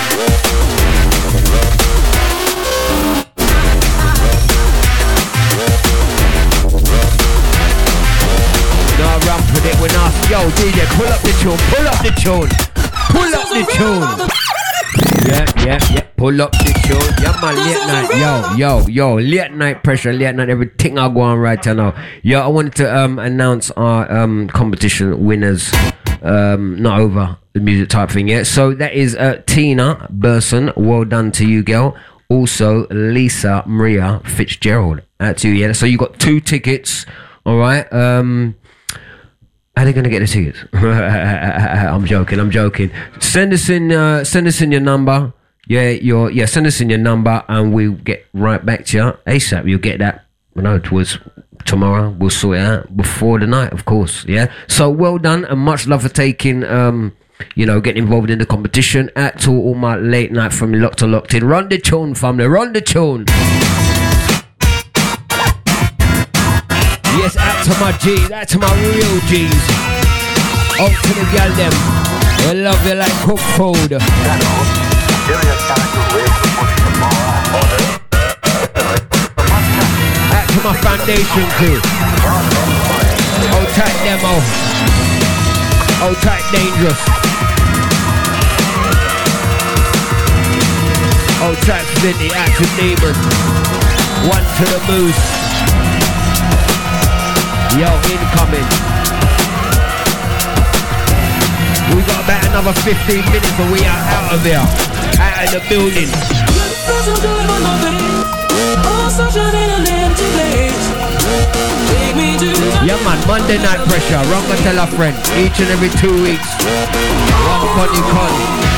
Nah, run with it when I yo DJ, pull up the tune, pull up the tune, pull up the tune. Yeah, pull up the tune. Yeah, man, late night, yo, late night pressure, late night, everything I go on right now. Yo, I wanted to announce our competition winners. Not over the music type thing yet. So that is Tina Burson. Well done to you, girl. Also, Lisa Maria Fitzgerald. Out to you, yeah. So you got 2 tickets. All right. How are they gonna get the tickets? I'm joking. Send us in your number. Send us in your number and we'll get right back to you ASAP. You'll get that. Towards tomorrow. We'll sort it out before the night, of course. Yeah. So well done and much love for taking getting involved in the competition. Out to all my late night from Locked in. Run the tune, family. Run the tune. Yes, out to my G's, out to my real G's. Out to the gal them. We love you like cooked food. Out to my foundation crew. Out tight demo. Out tight dangerous. Out tight Sydney, out to Demon. One to the Moose. Yo, incoming. We got about another 15 minutes and we are out of there. Out of the building. Yeah man, Monday night pressure. Run and tell a friend. Each and every 2 weeks. One funny con.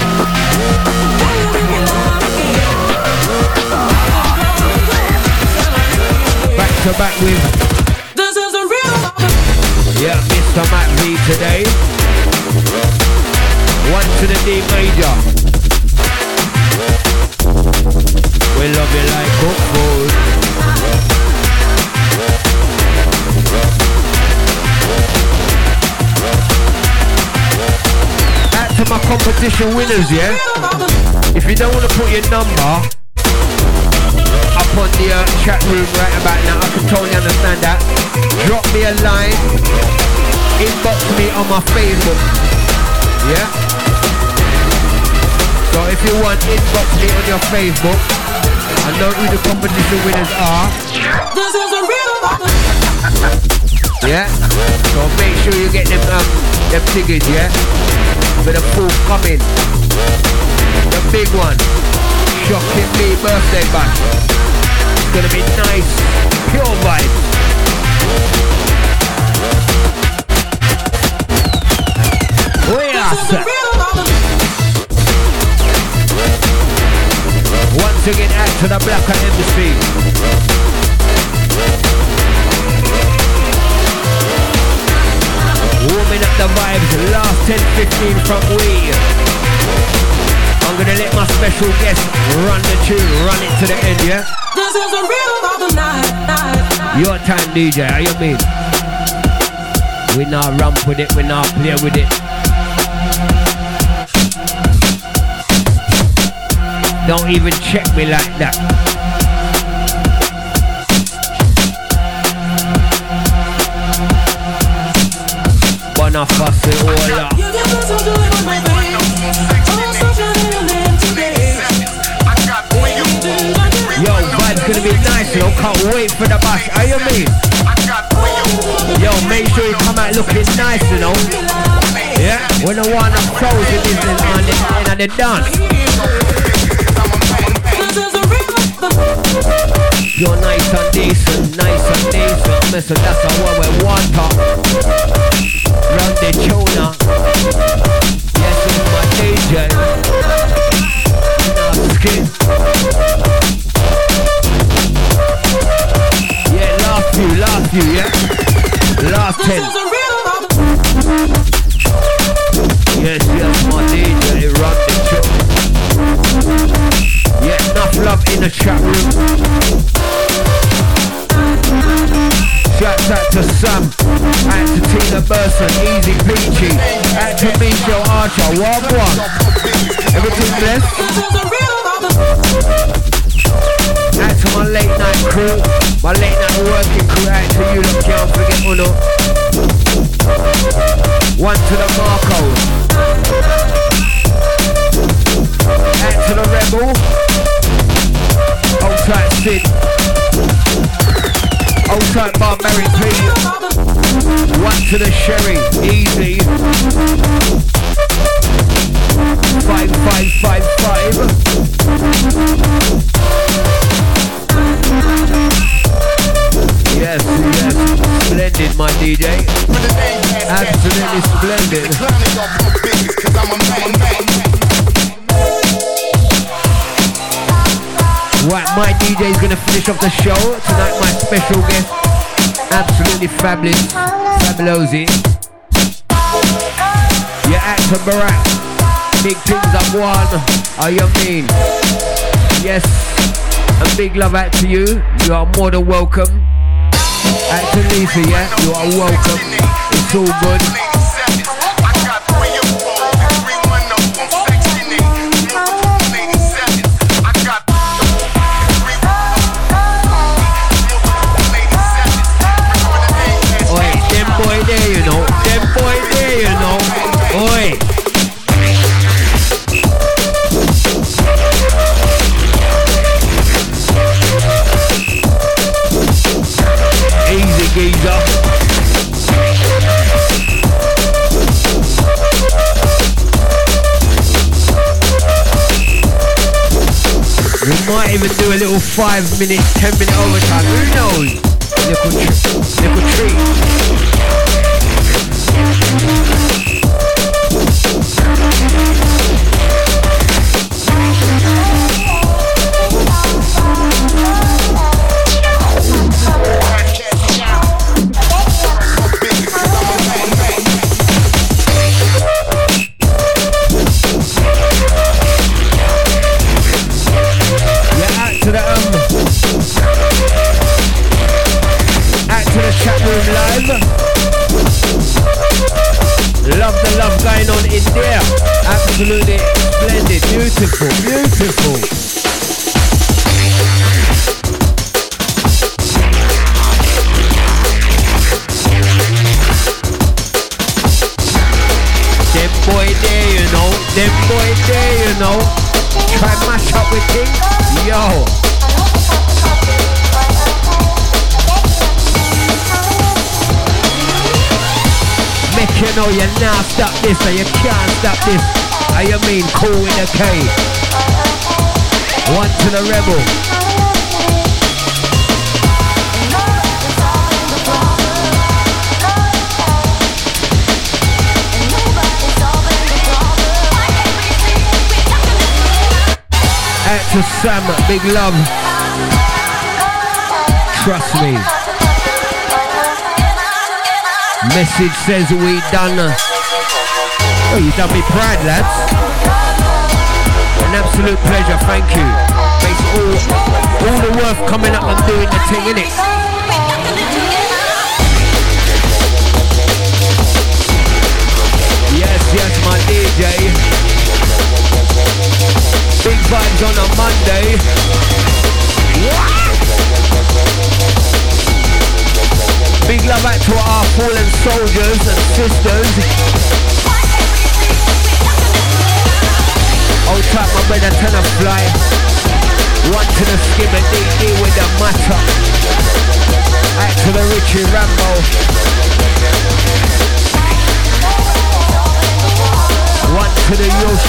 Back to back with yeah, Mr. Matt V today. One to the D major. We love you like cooked food. Out to my competition winners, yeah? If you don't want to put your number up on the chat room right about now, I can totally understand that. Drop me a line, inbox me on my Facebook, yeah? So if you want, inbox me on your Facebook. I know who the competition winners are. This is a real yeah? So make sure you get them tickets, yeah? For the forthcoming, the big one, Shocking Me birthday bash. It's gonna be nice, pure vibes. Once again, out to the Blacker Embassy. Warming up the vibes, last 10-15 from we. I'm gonna let my special guest run the tune, run it to the end, yeah? This is a real night. Your time, DJ, how you mean? We not ramp with it, we not play with it. Don't even check me like that. Boniface all up. Can't wait for the bash. How you mean? Yo, make sure you come out looking nice, you know. Yeah, when the one of souls in business on the end of the dance. You're nice and decent, Mister, that's what we want up. Round the tuna. Yes, it's my DJ. Skin. Yeah, last few, yeah? Last 10. Yes, my DJ, run the tune. Yeah, enough love in the chat room. Shouts out to Sam, out to Tina Burson, Easy Peachy, out to Michelle Archer, one. Everything blessed. Out to my late night crew, my late night working crew, out to you, look, can't forget Uno. One to the Marcos. Out to the Rebel. Outside Sid. Outside Barbaric P. One to the Sherry. Easy. 5555. Yes. Splendid, my DJ. Absolutely splendid. Right, my DJ is gonna finish off the show tonight. My special guest, absolutely fabulous, Fabulosi. Yeah, actor Barack. Big things I've won. How you mean? Yes, a big love out to you. You are more than welcome. Out to Lisa, yeah, you are welcome. It's all good. Them boy there, you know. Oi. Easy geezer. We might even do a little 5 minute, 10 minute overtime. Who knows? Little treat. Love the love going on in there. Absolutely splendid, beautiful. Them boy there, you know. Try mash up with him. Yo. Make you know you now stop this and you can't stop this. How you mean cool with a K? One to the Rebel. Out to Sam, big love. Trust me. Message says we done. Oh, you done me proud, lads. An absolute pleasure, thank you. Makes all the worth coming up and doing the thing, innit? Yes, my DJ. Big vibes on a Monday. Big love out to our fallen soldiers and sisters. Old type, my brother Tenor Fly. One to the skimmer DD with the matter. Out to the Richie Rambo. One to the Yush.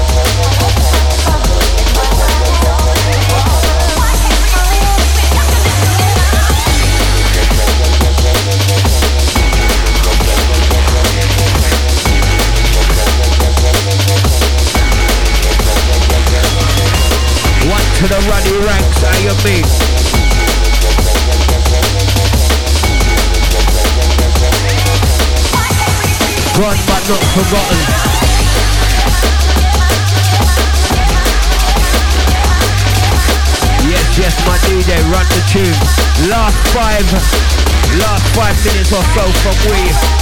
One to the Ruddy Ranks, how you mean? Gone but not forgotten. Yes, my DJ, run the tune. Last 5 minutes or so from we.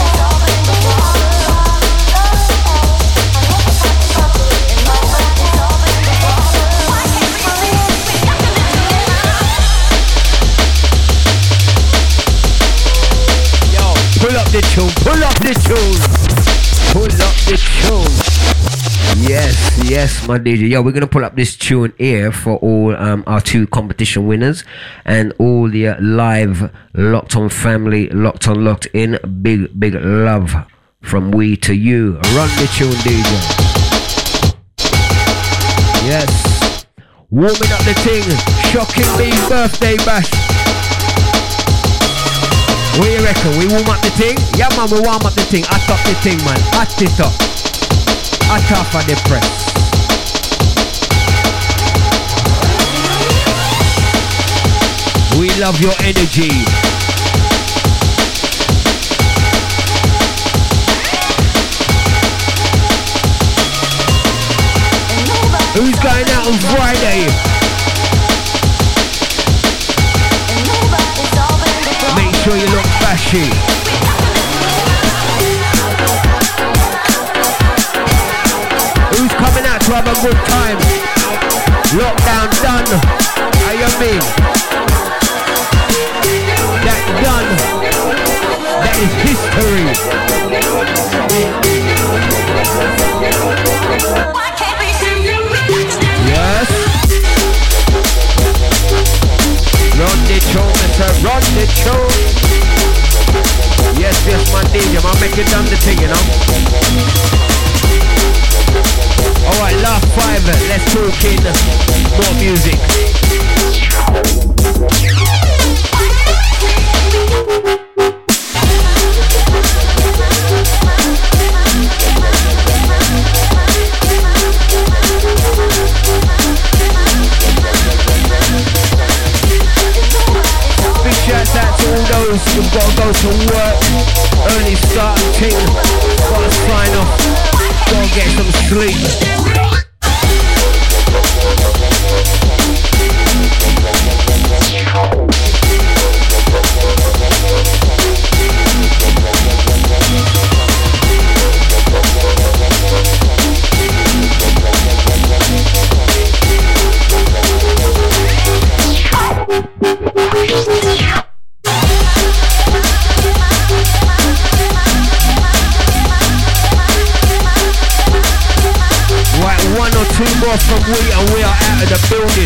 Pull up the tune, pull up the tune, pull up the tune. Yes, my DJ. Yo, we're gonna pull up this tune here for all our 2 competition winners and all the live Locked On family, Locked On Locked In. Big love from we to you. Run the tune, DJ. Yes, warming up the thing. Shocking me birthday bash. What you reckon? We warm up the thing? Yeah, man, we warm up the thing. Hot up the thing, man. Hot it up. Hot off of the press. We love your energy. Who's going out on Friday? Make sure you look bashy. Who's coming out to have a good time? Lockdown done. How you mean? That done. That is history. Yes. Run the show, Mr. Run the show. Yes, my DJ, man, make it done the thing, you know. Alright, last 5, let's talk in more music. Big shout out to all those who've got to go to work, early start team, gotta sign off, gotta get some sleep. Right, 1 or 2 more from we and we are out of the building.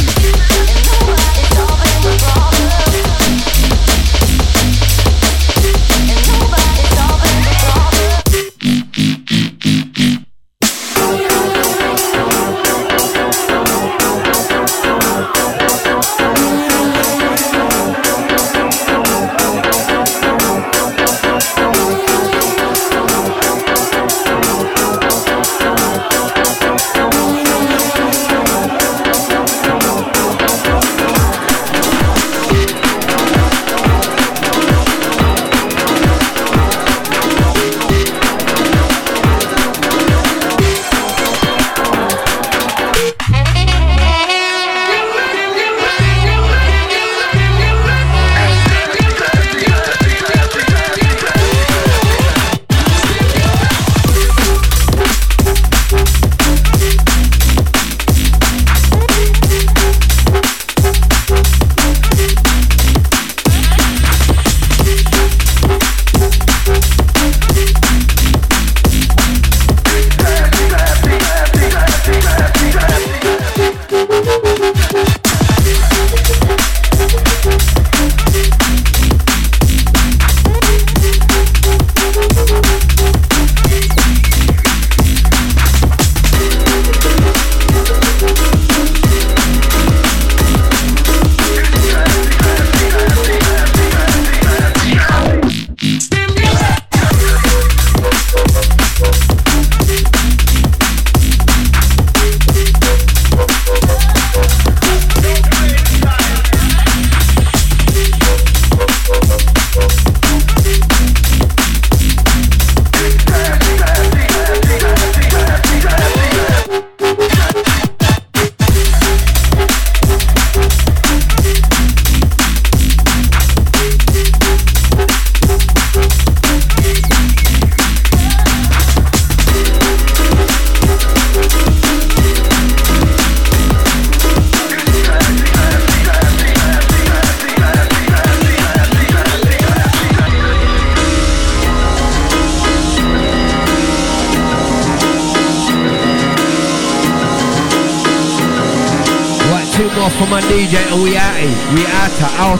more for my DJ and we out it. We out.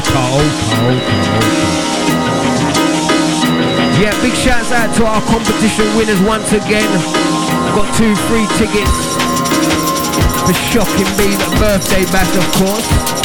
Yeah, big shouts out to our competition winners once again. Got 2 free tickets for Shocking B, the birthday bash, of course.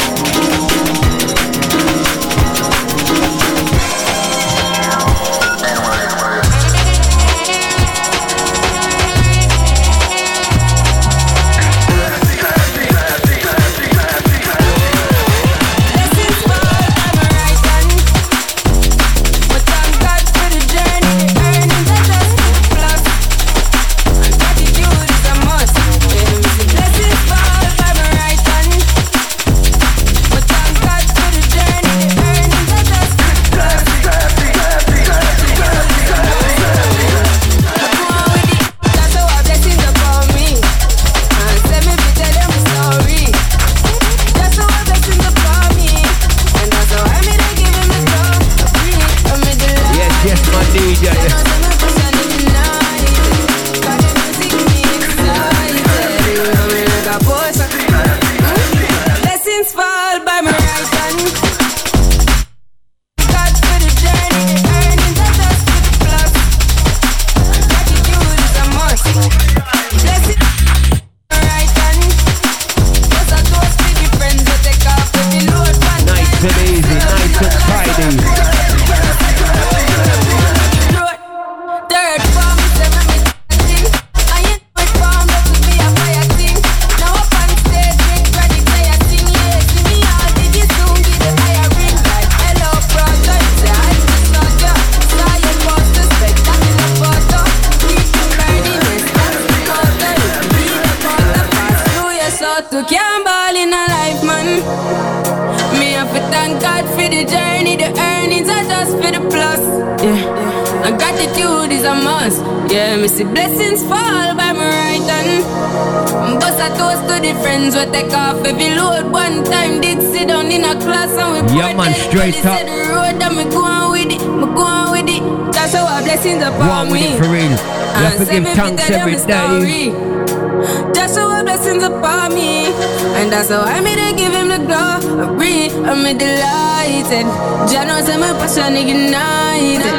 So I made to give him the glory. I'm delighted. Jah knows I'm a passion ignited.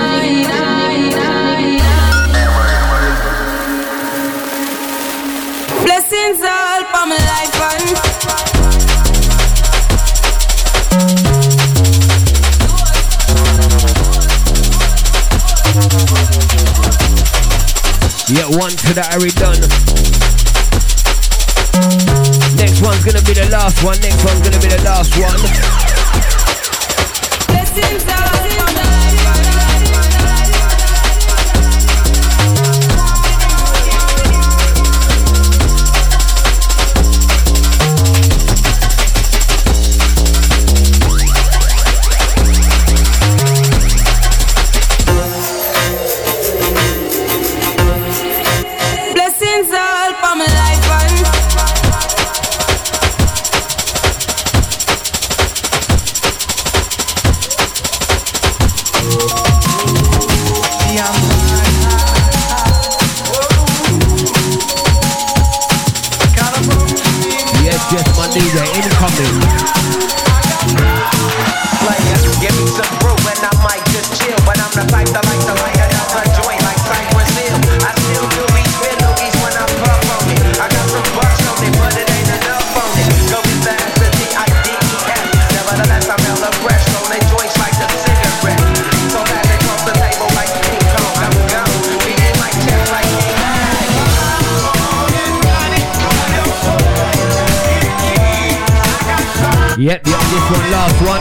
Blessings all for my life and yeah, one to that Harry done. Next one's gonna be the last one. Next one's gonna be the last one. blessings all for my life and Yes, my DJ, incoming. Give me some brew and I might just chill. But I'm the type that like to light it up a joint like Cypress Hill. I still do these penalties when I puff on it. I got some bucks on it, but it ain't enough on it. Go get the S-T-I-D-E-S. Nevertheless, I'm hella fresh on they joints like a cigarette. So that they cross the table like King Kong. I'm gone. Beating like chess like King Kong. Yep, this one, last one.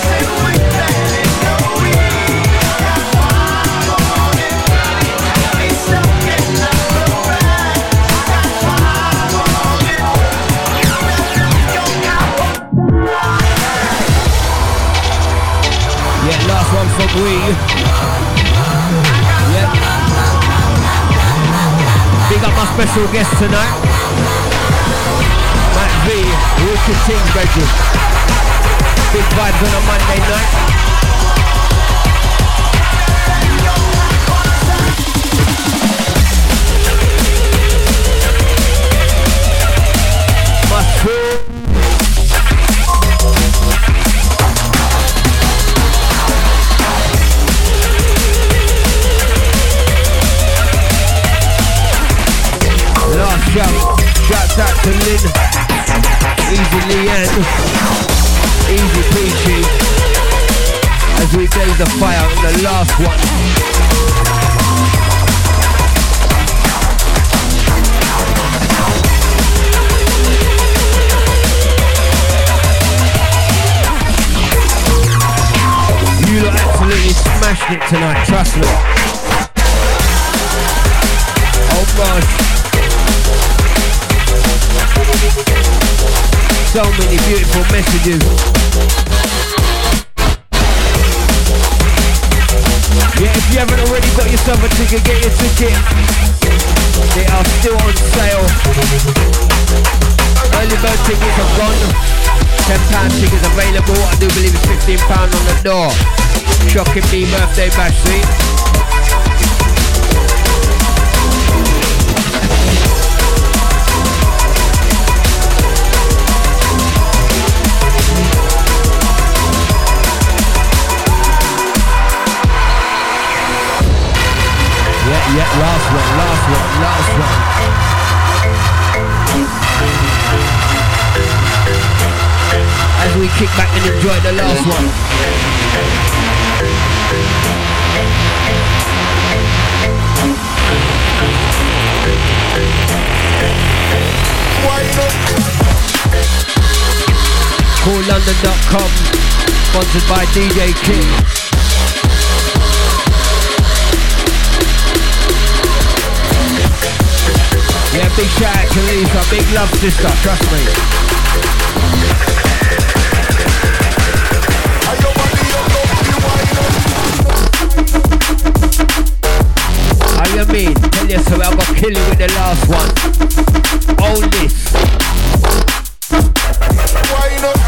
Yeah, last one for Gwee. Yep. Big up my special guest tonight. Matt V, Wicked Team Reggie. Big vibes on a Monday night. Must the fire on the last one. You lot absolutely smashed it tonight, trust me. Oh gosh. So many beautiful messages. Yeah, if you haven't already got yourself a ticket, get your ticket. They are still on sale. Early bird tickets are gone. £10 tickets available. I do believe it's £15 on the door. Shocking me birthday bash, see? Yeah, last one. As we kick back and enjoy the last one. CallLondon.com, sponsored by DJ King. Yeah, big shout out to Lisa, big love sister, trust me. How you mean? Tell you so I got kill you with the last one. All this. Why not?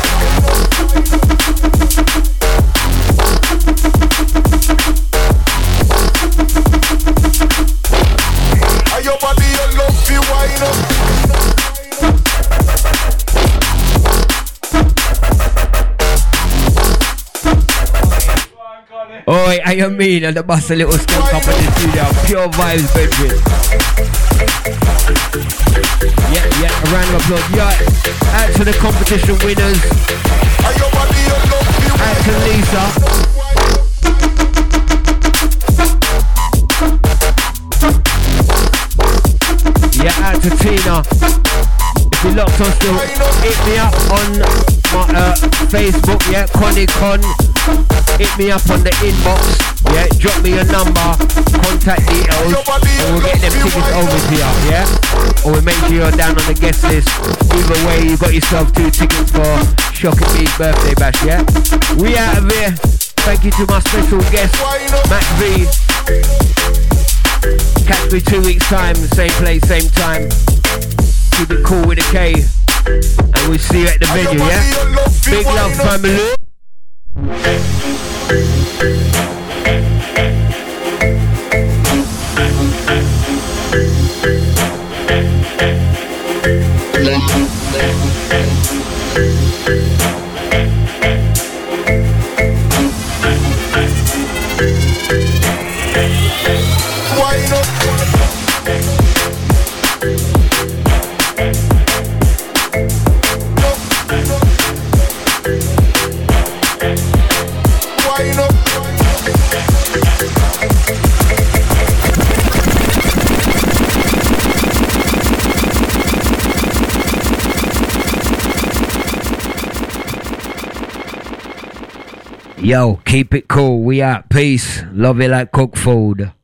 Oi, how you mean? And the bust a little skunk up in the studio. Pure vibes, bedroom. Yeah, a round of applause. Yeah, out to the competition winners. Out to Lisa. Yeah, out to Tina. If you locked on still, hit me up on my Facebook, yeah, Connie Con. Hit me up on the inbox, yeah, drop me your number, contact details, and we'll get them tickets over to you, yeah? Or we'll make sure you're down on the guest list. Either way, you got yourself 2 tickets for Shocking Be's birthday bash, yeah? We out of here. Thank you to my special guest, Mac V. Catch me 2 weeks time, same place, same time. Keep it cool with a K. And we'll see you at the venue, yeah? Big love, family. Yo, keep it cool. We out. Peace. Love you like cooked food.